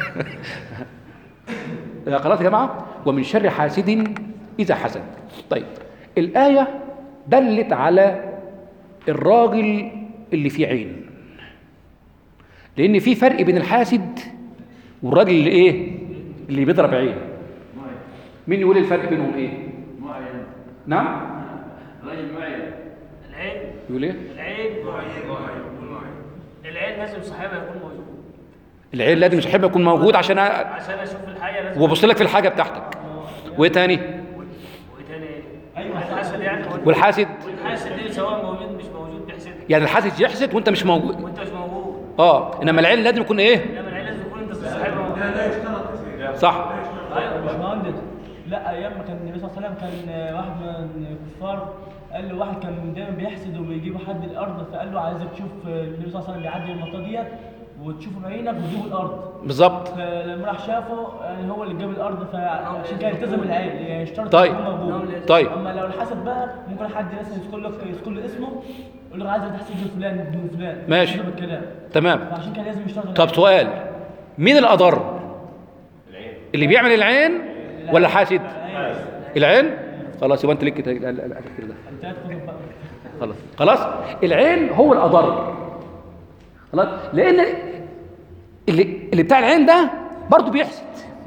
خلاص يا جماعه. ومن شر حاسد اذا حسد. طيب الايه دلت على الراجل اللي فيه عين، لان في فرق بين الحاسد والراجل اللي ايه اللي بيضرب عين. مين يقول الفرق بينهم ايه؟ معين. نعم رجل معين. العين يقول ايه؟ العين العين لازم صاحبها يكون موجود. العين لازم صاحبها يكون موجود عشان أ... عشان اشوف الحاجه لازم وابص لك في الحاجه بتاعتك. وايه تاني؟ وايه تاني؟ أيوة. الحاسد يعني والحاسد والحاسد دي سواء موجود مش موجود بيحسدك. يعني الحاسد يحسد وانت مش موجود. وانت مش موجود. اه انما العين لازم يكون ايه؟ انما العين لازم يكون انت صاحبها موجود. لا يشترط. صح. مش مهندس. لا ايام ما كان النبي صلى الله عليه وسلم كان واحد من الكفار قال له واحد كان دايما بيحسد وبيجيب حد الارض، فقال له عايزك تشوف النبي صلى الله عليه وسلم بيعدي المنطقه ديت وتشوفه بعينك وتجيب الارض. بالظبط. فلما راح شافه يعني هو اللي جاب الارض، فعشان كده التزم العين يعني اشترط طيب. يكون موجود. طيب. اما لو الحسد بقى ممكن حد مثلا يذكر لك يذكر له اسمه يقول له عايزك تحسد فلان ابن فلان. ماشي. يحسب الكلام. تمام. فعشان كده لازم يشتغل. طب سؤال، مين الأضر؟ اللي بيعمل العين ولا الحاسد؟ العين. خلاص يبقى انت ليك كده. لا لا لا كده. انت هتاخد بقى. خلاص خلاص. العين هو الأضر. خلاص، لأن اللي اللي بتاع العين ده برضه بيحسد.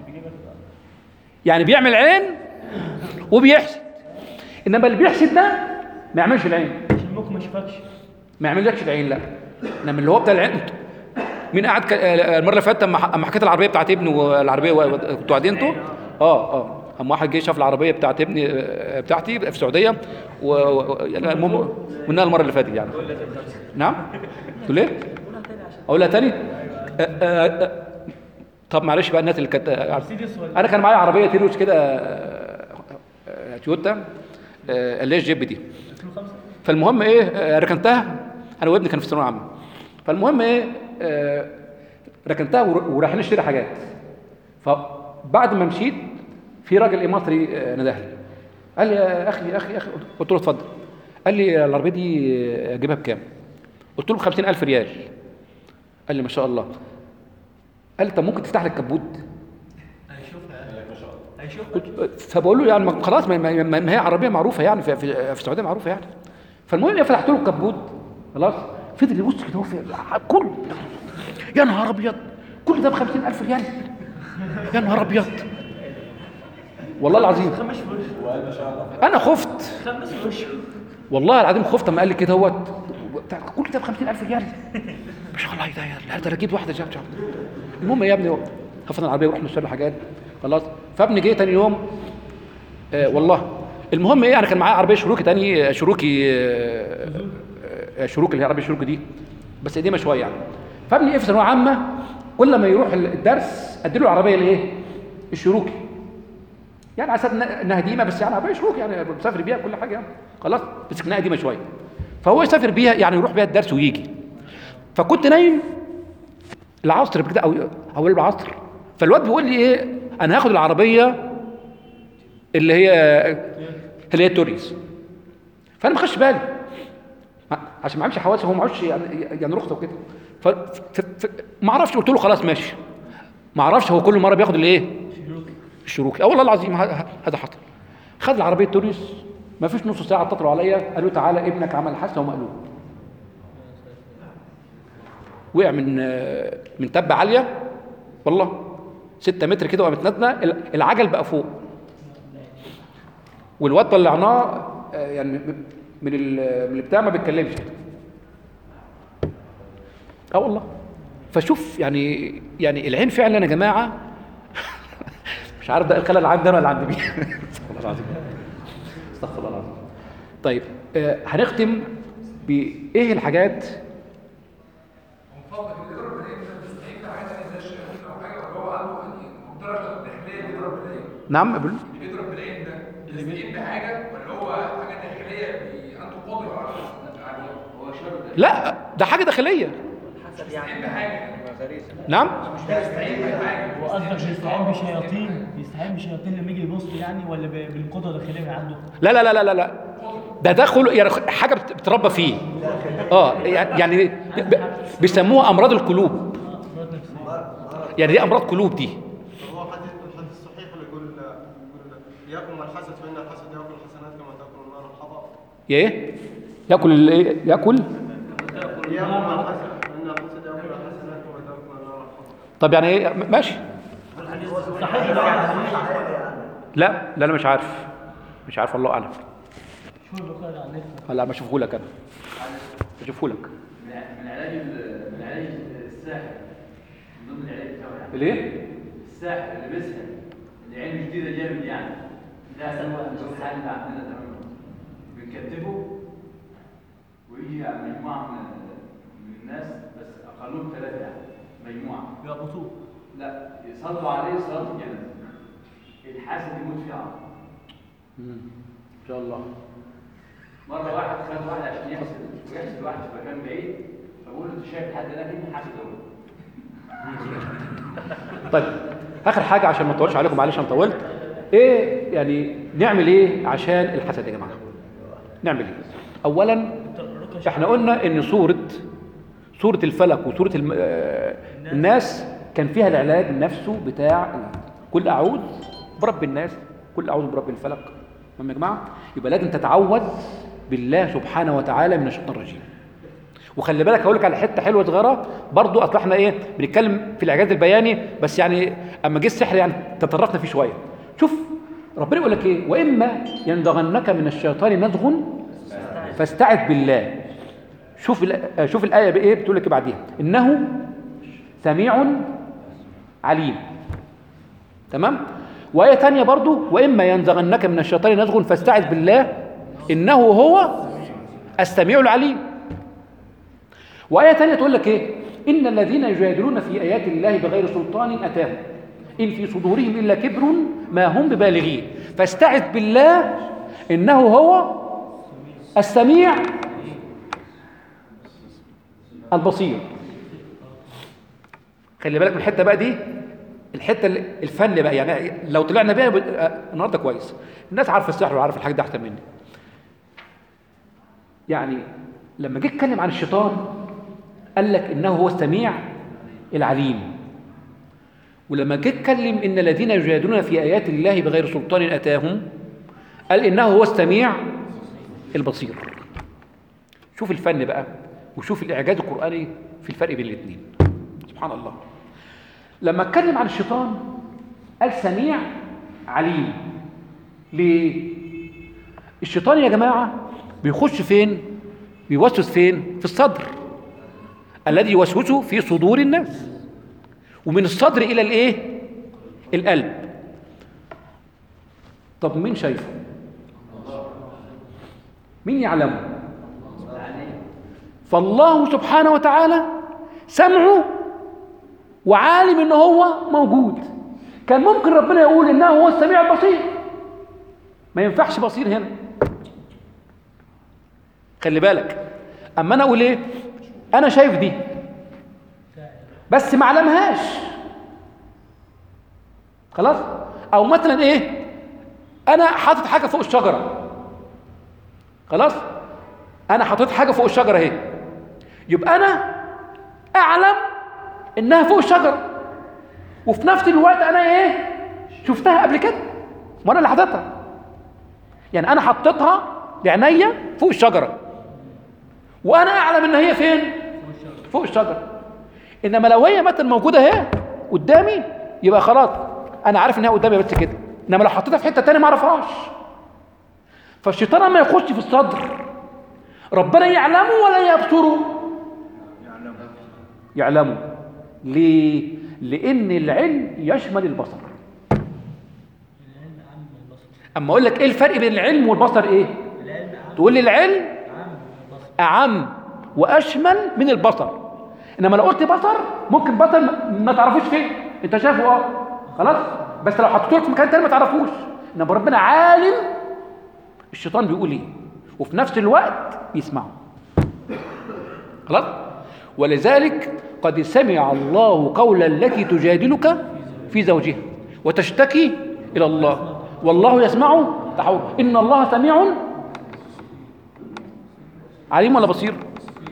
يعني بيعمل عين وبيحسد. انما اللي بيحسد ده ما يعملش العين. عشان المخ ما يشوفكش. ما يعملكش العين لا. انما اللي هو بتاع العين. مين قاعد ك... المره اللي فاتت اما حكيت العربيه بتاعت ابني والعربيه كنتوا قاعدين انتوا؟ اه اه اما واحد جه شاف العربيه بتاعت ابني بتاعتي في السعوديه و... و... يعني المهم منها المره اللي فاتت يعني. نعم؟ تقول ايه؟ اقولها تاني؟ آه آه آه. طب معلش بقى الناس اللي كانت انا كان معايا عربيه تيروس كده آه... تويوتا آه... اللي هي الجيب دي. فالمهم ايه آه... ركنتها انا وابني كان في الثانويه العامه. فالمهم ايه آه... ركنتها ورايحين نشتري حاجات. فبعد ما مشيت في راجل ايه مصري آه... نداه لي قال لي يا اخي يا اخي يا اخي قلت له اتفضل. قال لي العربيه دي اجيبها بكام؟ قلت له ب خمسين ألف ريال. قال لي ما شاء الله. قال لي طب ممكن تفتح لي الكبوت؟ هيشوفها ما شاء الله هيشوفها. فبقول له يعني خلاص ما, ما, ما هي عربيه معروفه يعني في, في, في السعوديه معروفه يعني. فالمهم فتحت له الكبوت خلاص فضل يبص كده في كل يا نهار ابيض كل ده ب خمسين ألف ريال يا نهار ابيض والله العظيم. خمس في وشه. انا خفت خمس في وشه. والله العظيم خفت اما قال لي كده هوت كل ده ب خمسين ألف ريال ما شاء الله. ده ده انا اجيب واحده جاب جاب. المهم يا ابني خفنا العربيه ورحنا نشتري حاجات خلاص. فابني جه تاني يوم آه والله. المهم ايه انا كان معايا عربيه شروكي تاني شروكي آه آه شروكي اللي هي عربيه شروكي دي بس قديمه شويه يعني. فابني ايه في ثانويه عامه كل ما يروح الدرس ادي له العربيه الايه الشروكي يعني على اساس انها قديمه بس يعني عربيه شروكي يعني بسافر بيها كل حاجه يعني خلاص بس كانها قديمه شويه. فهو يسافر بيها يعني يروح بيها الدرس ويجي. فكنت نايم العصر كده او اول العصر. فالواد بيقول لي ايه انا هاخد العربيه اللي هي اللي هي التوريس. فانا ما خدش بالي عشان ما عملش حواسي هو ما عادش يعني, يعني رخصه وكده. ف... ف... ف... ما اعرفش قلت له خلاص ماشي. ما اعرفش هو كل مره بياخد الايه الشروكي. اه والله العظيم هذا حصل. خد العربيه التوريس ما فيش نص ساعه اتصلوا عليا قالوا تعالى ابنك عمل حادثه ومقلوب. وقع من من تبه عاليه والله ستة متر كده وقامت نازله العجل بقى فوق. والواد طلعناه يعني من من البتاع ما بيتكلمش. اه والله. فشوف يعني يعني العين فعلا يا جماعه مش عارف ده الخلل عندي انا ولا عند مين. استغفر الله العظيم. استغفر الله العظيم. طيب آه هنختم بايه الحاجات نعم قبل اللي بيضرب بالعين ده اللي بيستعين بحاجه ولا هو حاجه داخليه عنده قدره على هو شر لا ده حاجه داخليه حسب يعني بحاجه نعم بيستعين بحاجه. هو قصدك بيستعين بشياطين بيستعين بشياطين لما يجي يبص يعني ولا بالقدره الداخليه اللي عنده؟ لا لا لا لا لا ده دخل يعني حاجه بتربى فيه. اه يعني ب- بيسموها امراض القلوب، يعني دي امراض قلوب دي. هو حديث الحديث الصحيح اللي يقول يقول اياكم والحسد فان الحسد ياكل الحسنات كما تاكل النار الحطب. يا ايه؟ ياكل الايه؟ ياكل اياكم والحسد فان الحسد ياكل الحسنات كما تاكل النار الحطب. طب يعني ايه؟ م- ماشي. صحيح لا لا انا مش عارف، مش عارف الله اعلم. شو البخاري على النت؟ لا بشوفه لك انا، بشوفه لك. من علاج ال- من علاج الساحر، من ضمن العلاج بتاعه يعني ليه؟ الساحر اللي بيسحر اللي عينه جديده جامد يعني، ده سوى الحال اللي عندنا تماما، بنكتبه ويجي على مجموعه من من الناس، بس اقلهم ثلاثه يعني مجموعه يربطوه. لا يصلوا عليه صلاه الجنازه، الحاسد يموت فيه عمره. ان شاء الله. مرة واحد خد واحد عشان يحسد ويحسد واحد في مكان بعيد، فبقول له انت شايف الحد ده كده حاسد هو. طيب اخر حاجه عشان ما اطولش عليكم، معلش انا طولت. ايه يعني نعمل ايه عشان الحسد يا جماعه؟ نعمل ايه؟ اولا احنا قلنا ان سوره سوره الفلق وسوره الم... آه... الناس كان فيها العلاج نفسه بتاع كل اعوذ برب الناس، كل اعوذ برب الفلق. تمام يا جماعه؟ يبقى لازم تتعوذ بالله سبحانه وتعالى من الشيطان الرجيم. وخلي بالك هقول لك على حته حلوه صغيره برضو، اصل احنا ايه بنتكلم في الاعجاز البياني بس، يعني اما جه السحر يعني تطرقنا فيه شويه. شوف ربنا يقول لك ايه؟ واما ينزغنك من الشيطان نزغ فاستعذ بالله. شوف شوف الايه بايه بتقول لك إيه بعديها؟ انه سميع عليم. تمام؟ وايه ثانيه برضو واما ينزغنك من الشيطان نزغ فاستعذ بالله انه هو السميع العليم. وآية ثانية تقول لك إيه؟ إن الذين يجادلون في آيات الله بغير سلطان أتاهم إن في صدورهم إلا كبر ما هم ببالغين فاستعذ بالله إنه هو السميع البصير. خلي بالك من الحتة بقى دي، الحتة الفن بقى، يعني لو طلعنا بيها النهارده كويس. الناس عارفة السحر وعارفة الحاجة دي أحسن مني. يعني لما جه اتكلم عن الشيطان قال لك انه هو السميع العليم. ولما جه اتكلم ان الذين يجادلون في ايات الله بغير سلطان اتاهم قال انه هو السميع البصير. شوف الفن بقى وشوف الاعجاز القراني في الفرق بين الاثنين. سبحان الله. لما اتكلم عن الشيطان قال سميع عليم. ليه؟ الشيطان يا جماعه بيخش فين؟ بيوسوس فين؟ في الصدر الذي يوسوس في صدور الناس، ومن الصدر الى الايه؟ القلب. طب مين شايفه؟ مين يعلمه؟ فالله سبحانه وتعالى سمعه وعالم ان هو موجود. كان ممكن ربنا يقول انه هو السميع البصير، ما ينفعش بصير هنا. خلي بالك اما انا اقول ايه؟ انا شايف دي بس ما علمهاش، خلاص؟ او مثلا ايه؟ انا حاطط حاجه فوق الشجره، خلاص؟ انا حاطط حاجه فوق الشجره اهي، يبقى انا اعلم انها فوق الشجره وفي نفس الوقت انا ايه؟ شفتها قبل كده، ما انا اللي حاططها. يعني انا حطيتها بعينيا فوق الشجره وانا اعلم ان هي فين؟ فوق الشجره. انما لو هي مثلا موجوده اهي قدامي يبقى خلاص انا عارف انها قدامي بس كده، انما لو حطيتها في حته ثانيه ما اعرفهاش. فالشيطان لما يخش في الصدر ربنا يعلمه ولا يبصره؟ يعلم. يعلمه. ليه؟ لان العلم يشمل البصر. العلم عام من البصر. اما اقول لك ايه الفرق بين العلم والبصر ايه؟ العلم عام. تقول لي العلم عام من البصر. اعم واشمل من البصر. انما لو قلت بصر ممكن بصر ما تعرفوش فين، انت شايفه اه خلاص، بس لو حطيته لك في مكان تاني ما تعرفوش. انما ربنا عالم الشيطان بيقول ايه وفي نفس الوقت يسمعه، خلاص؟ ولذلك قد سمع الله قول التي تجادلك في زوجها وتشتكي الى الله والله يسمع تحاور. ان الله سميع عليم ولا بصير؟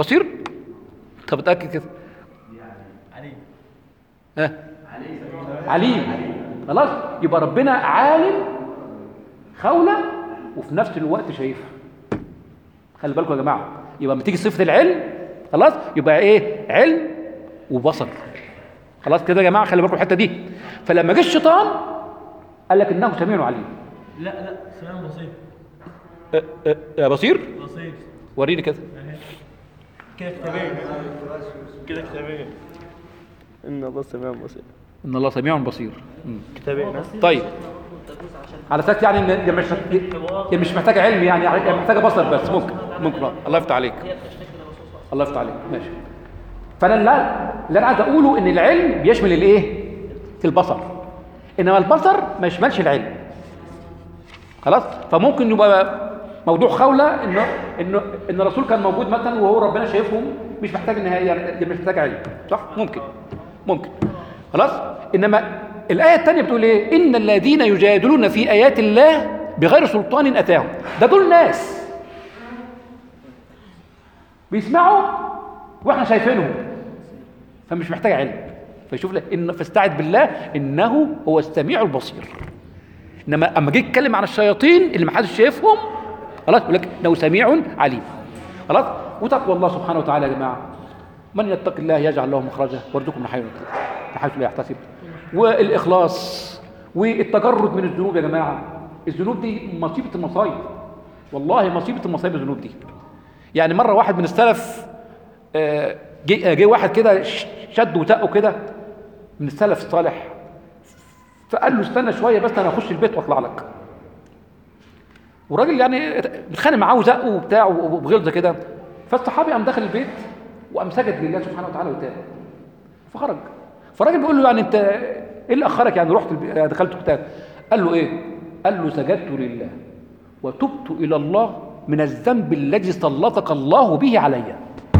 بصير؟ طب اتاكد كده. عليم. ها عليم. خلاص يبقى ربنا عالم خولة وفي نفس الوقت شايفها. خلي بالكم يا جماعه، يبقى لما تيجي صفه العلم خلاص يبقى ايه؟ علم وبصر. خلاص كده يا جماعه، خلي بالكم الحته دي. فلما جه الشيطان قال لك انه سميع عليم. لا لا سميع بصير. أه أه يا بصير بصير. وريني كده. أهي. كده كتابين. كده كتابين. ان الله سميع بصير. ان الله سميع بصير. مم. كتابين. طيب على اساس يعني ان دي مش دي مش محتاجه علم، يعني يعني محتاجه بصر بس. ممكن ممكن الله يفتح عليك. الله يفتح عليك. ماشي. فانا لا اللي انا عايز اقوله ان العلم بيشمل الايه؟ البصر. انما البصر ما يشملش العلم. خلاص؟ فممكن يبقى موضوع خولة انه انه ان الرسول كان موجود مثلا وهو ربنا شايفهم، مش محتاج ان هي يعني مش محتاج علم. صح؟ ممكن ممكن. خلاص؟ انما الآية الثانية بتقول ايه؟ ان الذين يجادلون في آيات الله بغير سلطان اتاهم. ده دول ناس بيسمعوا واحنا شايفينهم، فمش محتاج علم. فيشوف له ان فاستعذ بالله انه هو السميع البصير. انما اما جه يتكلم عن الشياطين اللي ما حدش شايفهم خلاص يقول لك انه سميع عليم. خلاص؟ وتقوى الله سبحانه وتعالى يا جماعه، من يتق الله يجعل له مخرجا ويرزقه من حيث لا يحتسب. والاخلاص والتجرد من الذنوب يا جماعه. الذنوب دي مصيبه المصايب، والله مصيبه المصايب الذنوب دي. يعني مره واحد من السلف جه جه واحد كده شد وتقه كده من السلف الصالح، فقال له استنى شويه بس انا اخش البيت واطلع لك. والراجل يعني بيتخانق معاه وزقه وبتاع وبغلظه كده. فالصحابي قام دخل البيت وقام سجد لله سبحانه وتعالى وتاب فخرج. فالراجل بيقول له يعني انت ايه اللي اخرك يعني رحت دخلت كتاب؟ قال له ايه؟ قال له سجدت لله وتبت الى الله من الذنب الذي سلطك الله به علي.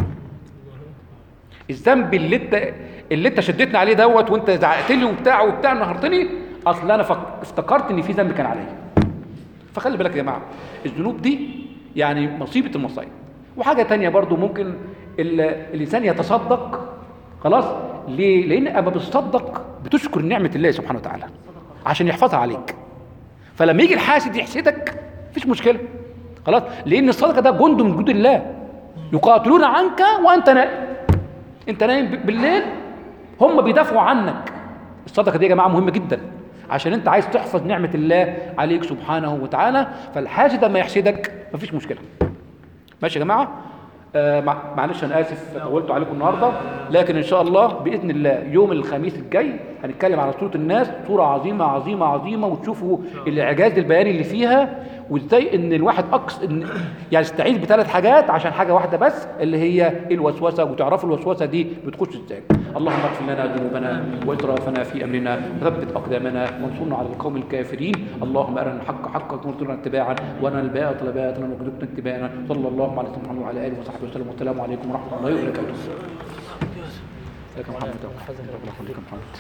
الذنب اللي انت اللي انت شدتني عليه دوت وانت زعقت لي وبتاع وبتاع نهرتني، اصل انا فك... افتكرت ان في ذنب كان عليا. فخلي بالك يا جماعه، الذنوب دي يعني مصيبه المصايب. وحاجه تانية برضو ممكن الانسان يتصدق. خلاص؟ ليه؟ لان اما بتصدق بتشكر نعمه الله سبحانه وتعالى عشان يحفظها عليك. فلما يجي الحاسد يحسدك مفيش مشكله. خلاص؟ لان الصدقه ده جند من جنود الله يقاتلون عنك وانت نائم. انت نايم بالليل هم بيدافعوا عنك. الصدقه دي يا جماعه مهمه جدا عشان انت عايز تحفظ نعمه الله عليك سبحانه وتعالى. فالحاسد لما يحسدك مفيش مشكله. ماشي يا جماعه؟ آه معلش انا اسف طولت عليكم النهارده، لكن ان شاء الله باذن الله يوم الخميس الجاي هنتكلم على سوره الناس، سوره عظيمه عظيمه عظيمه، وتشوفوا الاعجاز البياني اللي فيها وازاي ان الواحد اقص إن يعني يستعيذ بثلاث حاجات عشان حاجه واحده بس اللي هي الوسوسه، وتعرفوا الوسوسه دي بتخش ازاي. اللهم اغفر لنا ذنوبنا واسرافنا في امرنا وثبت اقدامنا وانصرنا على القوم الكافرين. اللهم ارنا الحق حقا وارزقنا اتباعا وارنا الباطل باطلا وارزقنا اتباعا. صلى الله على سيدنا محمد وعلى اله وصحبه وسلم، والسلام عليكم ورحمه الله وبركاته. ازيك يا محمد؟ ربنا يخليك يا محمد.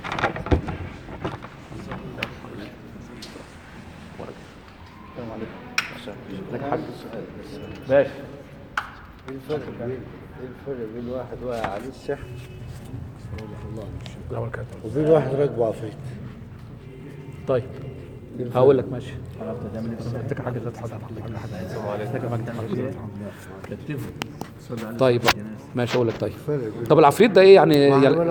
السلام عليكم. ازيك يا حاج؟ باشا. ايه الفرق بين ايه الفرق بين واحد واقع عليه السحر وبين واحد راكبه عفريت؟ طيب هقول لك. ماشي. ازيك يا حاج؟ ازيك يا حاج؟ طيب ماشي اقول لك. طيب طب العفريت ده ايه يعني؟